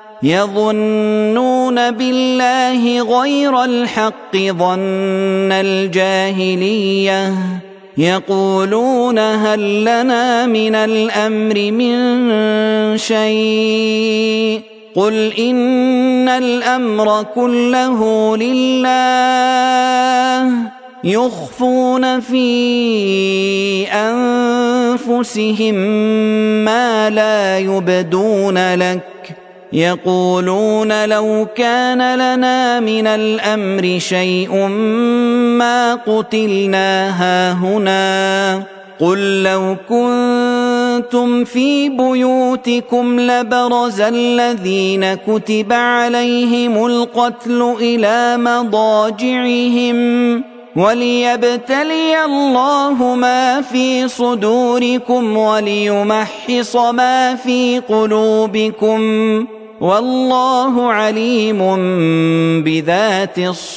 يظنون بالله غير الحق ظن الجاهلية يقولون هل لنا من الأمر من شيء قل إن الأمر كله لله يخفون في أنفسهم ما لا يبدون لك يقولون لو كان لنا من الأمر شيء ما قتلنا هاهنا قل لو كنتم في بيوتكم لبرز الذين كتب عليهم القتل إلى مضاجعهم وليبتلي الله ما في صدوركم وليمحص ما في قلوبكم والله عليم بذات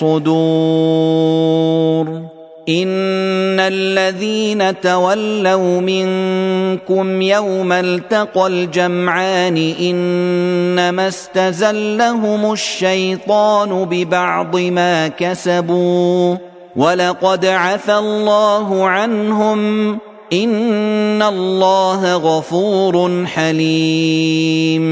الصدور إن الذين تولوا منكم يوم التقى الجمعان إنما استزلهم الشيطان ببعض ما كسبوا ولقد عفى الله عنهم إن الله غفور حليم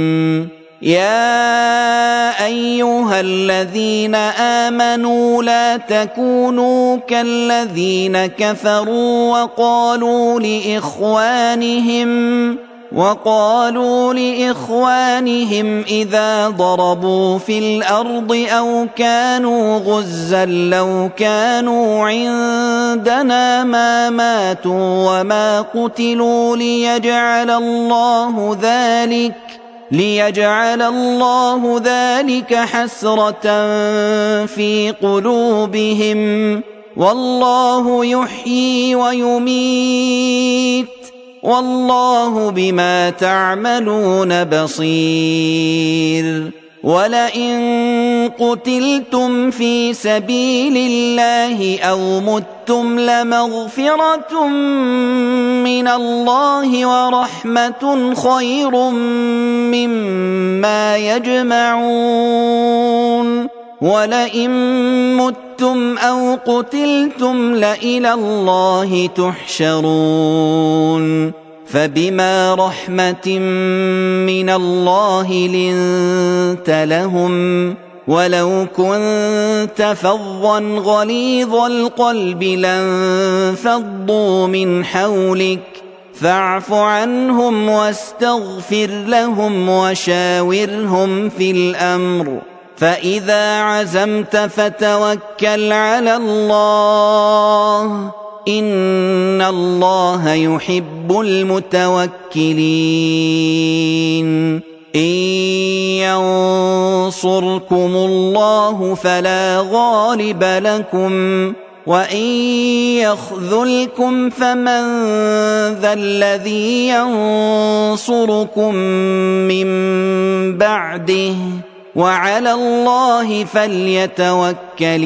يا أيها الذين آمنوا لا تكونوا كالذين كفروا وقالوا لإخوانهم وقالوا لإخوانهم إذا ضربوا في الأرض أو كانوا غزا لو كانوا عندنا ما ماتوا وما قتلوا ليجعل الله ذلك ليجعل الله ذلك حسرة في قلوبهم والله يحيي ويميت والله بما تعملون بصير ولئن قتلتم في سبيل الله أو متم لمغفرة من الله ورحمة خير مما يجمعون ولئن متم أو قتلتم لإلى الله تحشرون فبما رحمة من الله لنت لهم ولو كنت فظا غليظ القلب لانفضوا من حولك فاعف عنهم واستغفر لهم وشاورهم في الأمر فإذا عزمت فتوكل على الله إن الله يحب المتوكلين إن ينصركم الله فلا غالب لكم وإن يخذلكم فمن ذا الذي ينصركم من بعده وعلى الله فليتوكل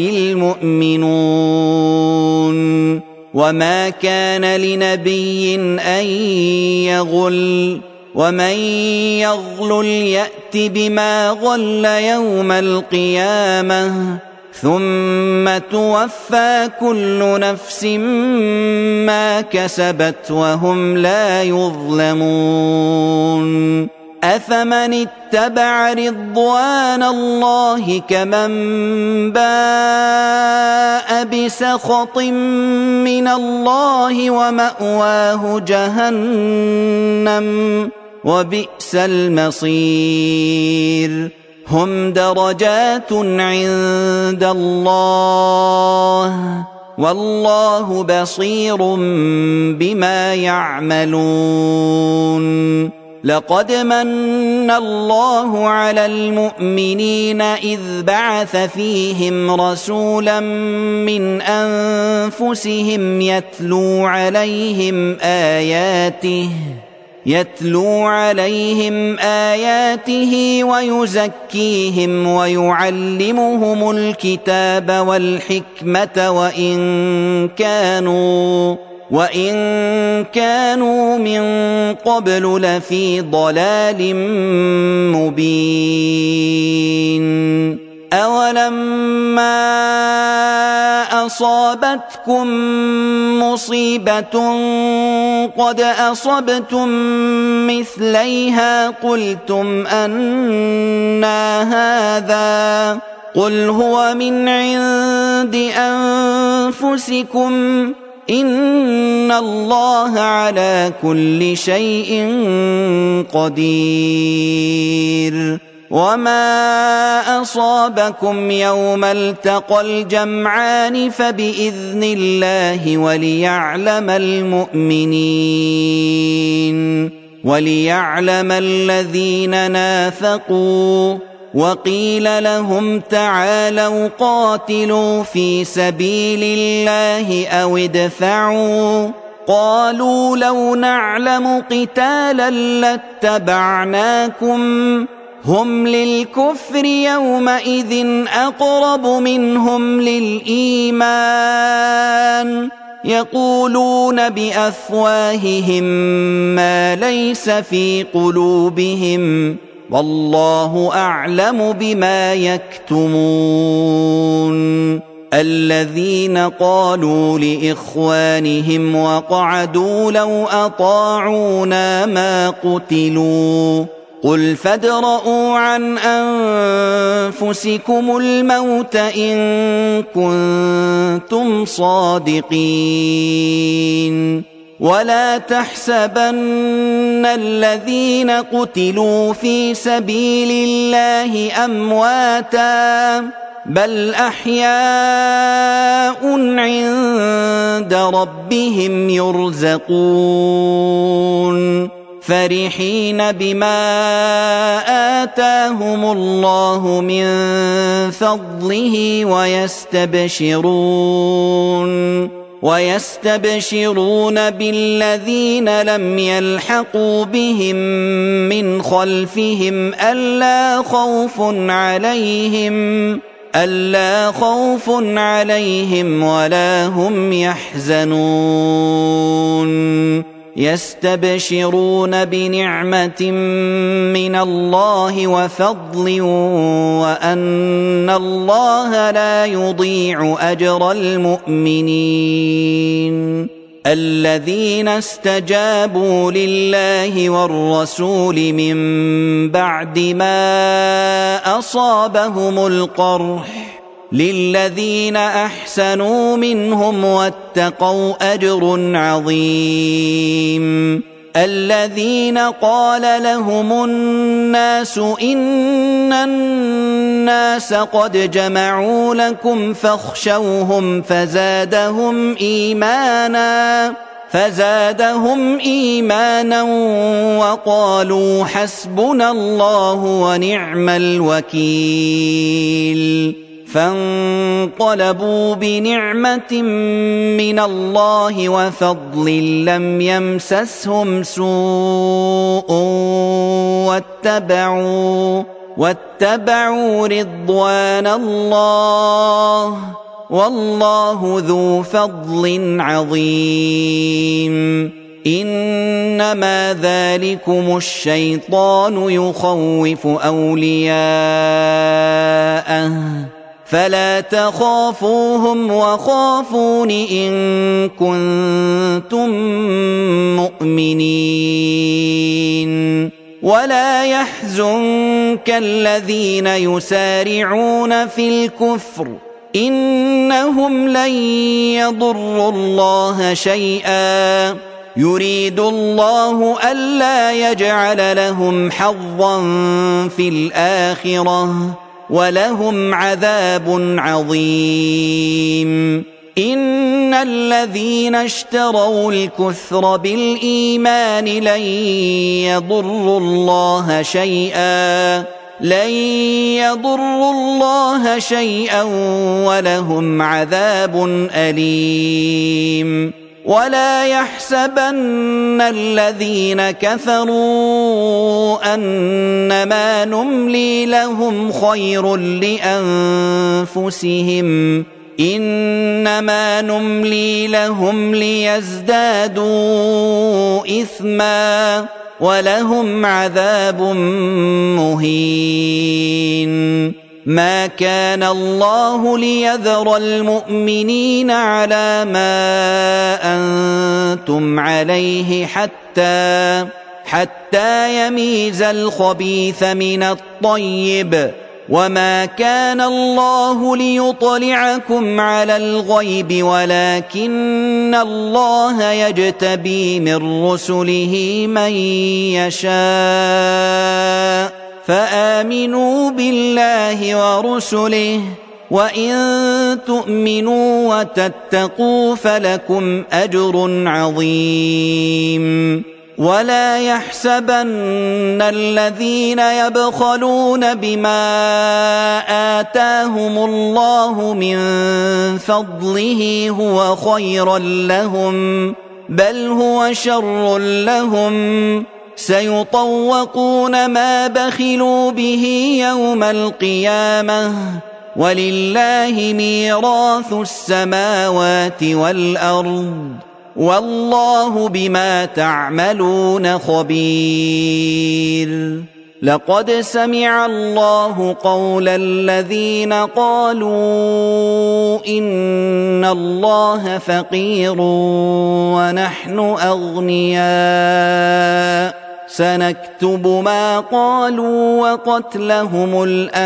المؤمنون وما كان لنبي أن يغل ومن يغلل يأت بما غل يوم القيامة ثم توفى كل نفس ما كسبت وهم لا يظلمون أفمن اتبع رضوان الله كمن باء بسخط من الله ومأواه جهنم وبئس المصير هم درجات عند الله والله بصير بما يعملون لقد من الله على المؤمنين إذ بعث فيهم رسولا من أنفسهم يتلو عليهم آياته يتلو عليهم آياته ويزكيهم ويعلمهم الكتاب والحكمة وإن كانوا وإن كانوا من قبل لفي ضلال مبين أولما أصابتكم مصيبة قد أصبتم مثليها قلتم أنى هذا قل هو من عند أنفسكم إن الله على كل شيء قدير وما أصابكم يوم التقى الجمعان فبإذن الله وليعلم المؤمنين وليعلم الذين نافقوا وقيل لهم تعالوا قاتلوا في سبيل الله أو ادفعوا قالوا لو نعلم قتالا لاتبعناكم هم للكفر يومئذ أقرب منهم للإيمان يقولون بأفواههم ما ليس في قلوبهم والله أعلم بما يكتمون الذين قالوا لإخوانهم وقعدوا لو أطاعونا ما قتلوا قل فادرءوا عن أنفسكم الموت إن كنتم صادقين ولا تحسبن الذين قتلوا في سبيل الله أمواتا بل أحياء عند ربهم يرزقون فرحين بما آتاهم الله من فضله ويستبشرون ويستبشرون بالذين لم يلحقوا بهم من خلفهم ألا خوف عليهم ألا خوف عليهم ولا هم يحزنون يستبشرون بنعمة من الله وفضل وأن الله لا يضيع أجر المؤمنين الذين استجابوا لله والرسول من بعد ما أصابهم القرح للذين أحسنوا منهم واتقوا أجر عظيم الذين قال لهم الناس إن الناس قد جمعوا لكم فاخشوهم فزادهم إيمانا فزادهم إيمانا وقالوا حسبنا الله ونعم الوكيل فانقلبوا بنعمة من الله وفضل لم يمسسهم سوء واتبعوا واتبعوا رضوان الله والله ذو فضل عظيم إنما ذلكم الشيطان يخوف أولياءه فلا تخافوهم وخافون إن كنتم مؤمنين ولا يحزنك الذين يسارعون في الكفر إنهم لن يضروا الله شيئا يريد الله ألا يجعل لهم حظا في الآخرة ولهم عذاب عظيم إن الذين اشتروا الكفر بالإيمان لن يضروا الله شيئا لن يضروا الله شيئا ولهم عذاب أليم ولا يحسبن الذين كفروا أنما نملي لهم خير لأنفسهم إنما نملي لهم ليزدادوا إثما ولهم عذاب مهين ما كان الله ليذر المؤمنين على ما أنتم عليه حتى حتى يميز الخبيث من الطيب وما كان الله ليطلعكم على الغيب ولكن الله يجتبي من رسله من يشاء فآمنوا بالله ورسله وإن تؤمنوا وتتقوا فلكم أجر عظيم ولا يحسبن الذين يبخلون بما آتاهم الله من فضله هو خيرا لهم بل هو شر لهم سيطوقون ما بخلوا به يوم القيامة ولله ميراث السماوات والأرض والله بما تعملون خبير لقد سمع الله قول الذين قالوا إن الله فقير ونحن أغنياء سنكتب ما قالوا وقتلهم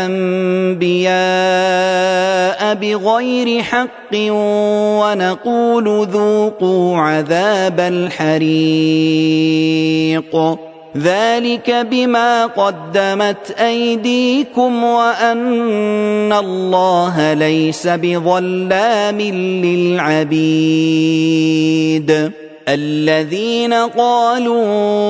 الأنبياء بغير حق ونقول ذوقوا عذاب الحريق ذلك بما قدمت أيديكم وأن الله ليس بظلام للعبيد الذين قالوا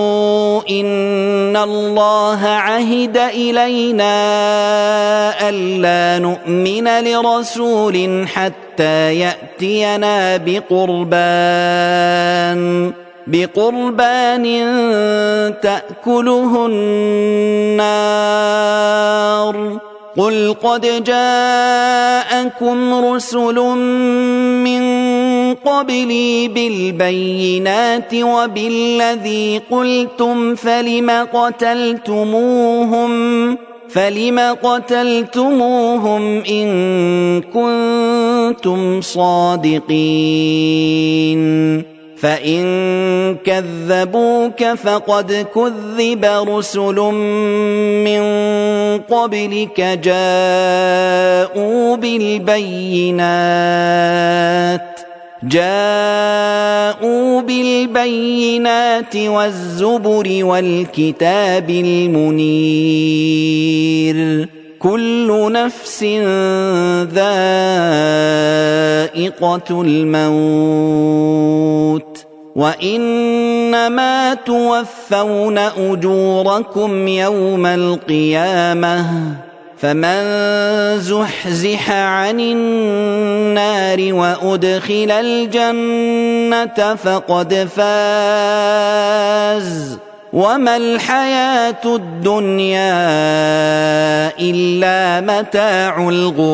إن الله عهد إلينا ألا نؤمن لرسول حتى يأتينا بقربان بقربان تأكله النار قل قد جاءكم رسل من قبلي بالبينات وبالذي قلتم فلم قتلتموهم فلم قتلتموهم إن كنتم صادقين فإن كذبوك فقد كذب رسل من قبلك جاءوا بالبينات جاءوا بالبينات والزبر والكتاب المنير كل نفس ذائقة الموت وإنما توفون أجوركم يوم القيامة فمن زحزح عن النار وأدخل الجنة فقد فاز وما الحياة الدنيا إلا متاع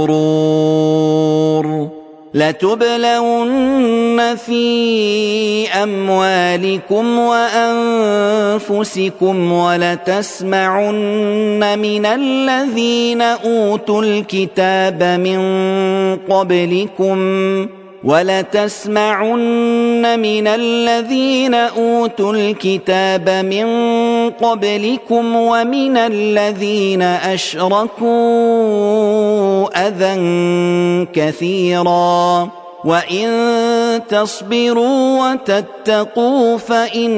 الغرور لتبلون في أموالكم وأنفسكم ولتسمعن من الذين أوتوا الكتاب من قبلكم ولتسمعن من الذين أوتوا الكتاب من قبلكم ومن الذين أشركوا أذى كثيرا وإن تصبروا وتتقوا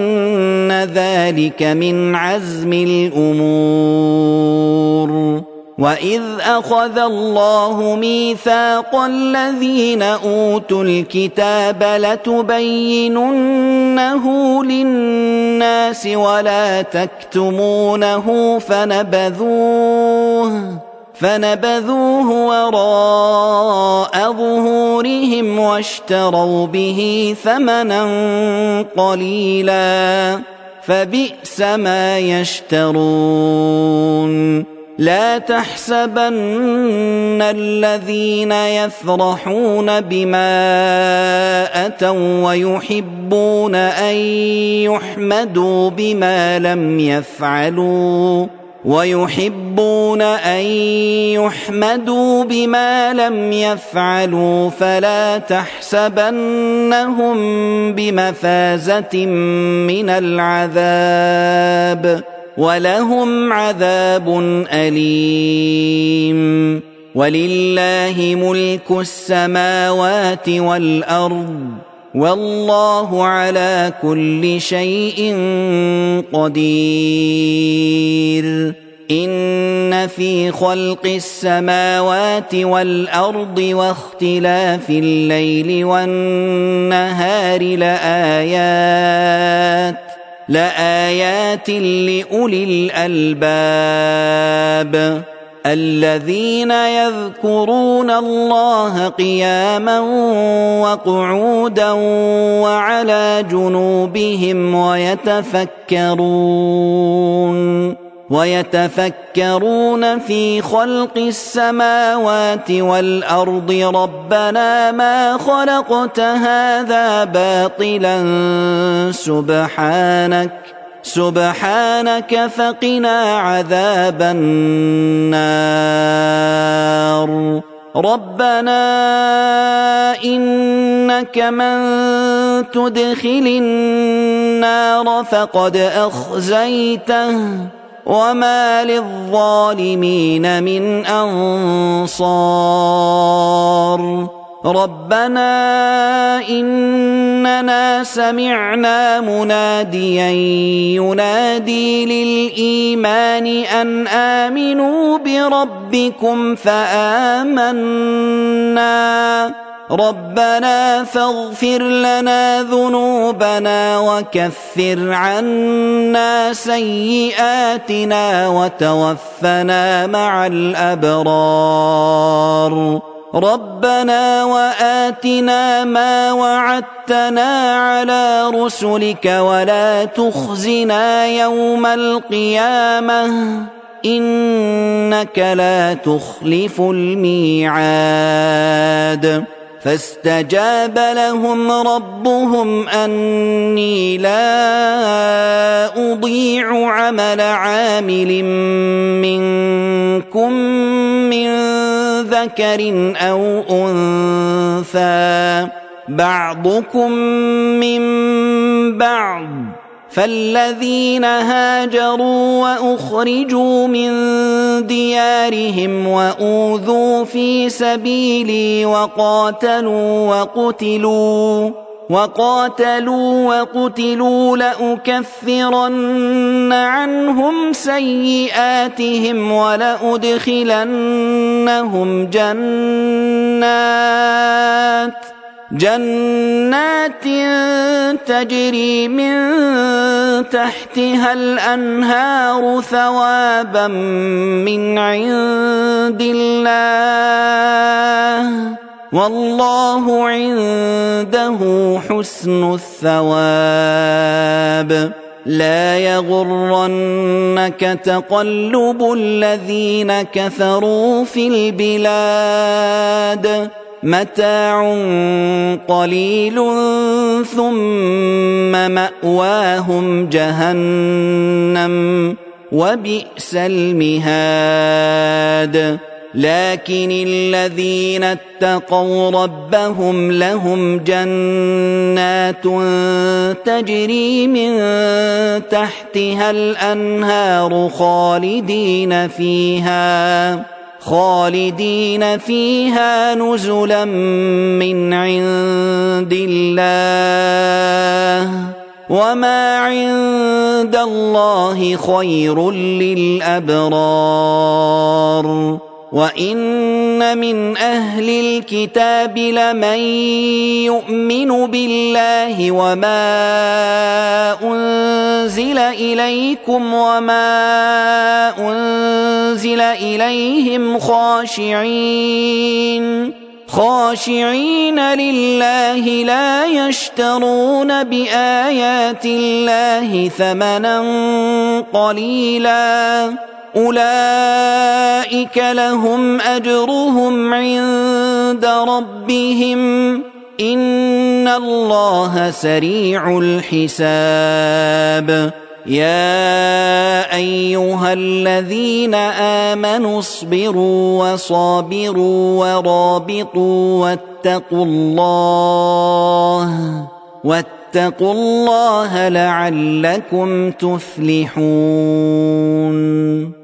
فإن ذلك من عزم الأمور وَإِذْ أَخَذَ اللَّهُ مِيثَاقَ الَّذِينَ أُوتُوا الْكِتَابَ لَتُبَيِّنُنَّهُ لِلنَّاسِ وَلَا تَكْتُمُونَهُ فَنَبَذُوهُ فَنَبَذُوهُ وَرَاءَ ظُهُورِهِمْ وَاشْتَرَوْا بِهِ ثَمَنًا قَلِيلًا فَبِئْسَ مَا يَشْتَرُونَ لا تحسبن الذين يفرحون بما أتوا ويحبون أن يحمدوا بما لم يفعلوا ويحبون أن يحمدوا بما لم يفعلوا فلا تحسبنهم بمفازة من العذاب وَلَهُمْ عَذَابٌ أَلِيمٌ وَلِلَّهِ مُلْكُ السَّمَاوَاتِ وَالْأَرْضِ وَاللَّهُ عَلَى كُلِّ شَيْءٍ قَدِيرٌ إِنَّ فِي خَلْقِ السَّمَاوَاتِ وَالْأَرْضِ وَاخْتِلَافِ اللَّيْلِ وَالنَّهَارِ لَآيَاتٍ لآيات لأولي الألباب الذين يذكرون الله قياما وقعودا وعلى جنوبهم ويتفكرون ويتفكرون في خلق السماوات والأرض ربنا ما خلقت هذا باطلا سبحانك سبحانك فقنا عذاب النار ربنا إنك من تدخل النار فقد أخزيته وما للظالمين من أنصار ربنا إننا سمعنا مناديا ينادي للإيمان أن آمنوا بربكم فآمنا ربنا فاغفر لنا ذنوبنا وكفر عنا سيئاتنا وتوفنا مع الأبرار ربنا وآتنا ما وعدتنا على رسلك ولا تخزنا يوم القيامة إنك لا تخلف الميعاد فاستجاب لهم ربهم أني لا أضيع عمل عامل منكم من ذكر أو أنثى بعضكم من بعض فالذين هاجروا وأخرجوا من ديارهم وأوذوا في سبيلي وقاتلوا وقتلوا وقاتلوا وقتلوا لأكفرن عنهم سيئاتهم ولأدخلنهم جنات جنات تجري من تحتها الأنهار ثوابا من عند الله والله عنده حسن الثواب لا يغرنك تقلب الذين كفروا في البلاد متاع قليل ثم مأواهم جهنم وبئس المهاد لكن الذين اتقوا ربهم لهم جنات تجري من تحتها الأنهار خالدين فيها خالدين فيها نزلا من عند الله وما عند الله خير للأبرار وإن من أهل الكتاب لمن يؤمن بالله وما أنزل إليكم وما أنزل إليهم خاشعين خاشعين لله لا يشترون بآيات الله ثمنا قليلا أولئك لهم أجرهم عند ربهم إن الله سريع الحساب يا أيها الذين آمنوا اصبروا وصابروا ورابطوا واتقوا الله واتقوا الله لعلكم تفلحون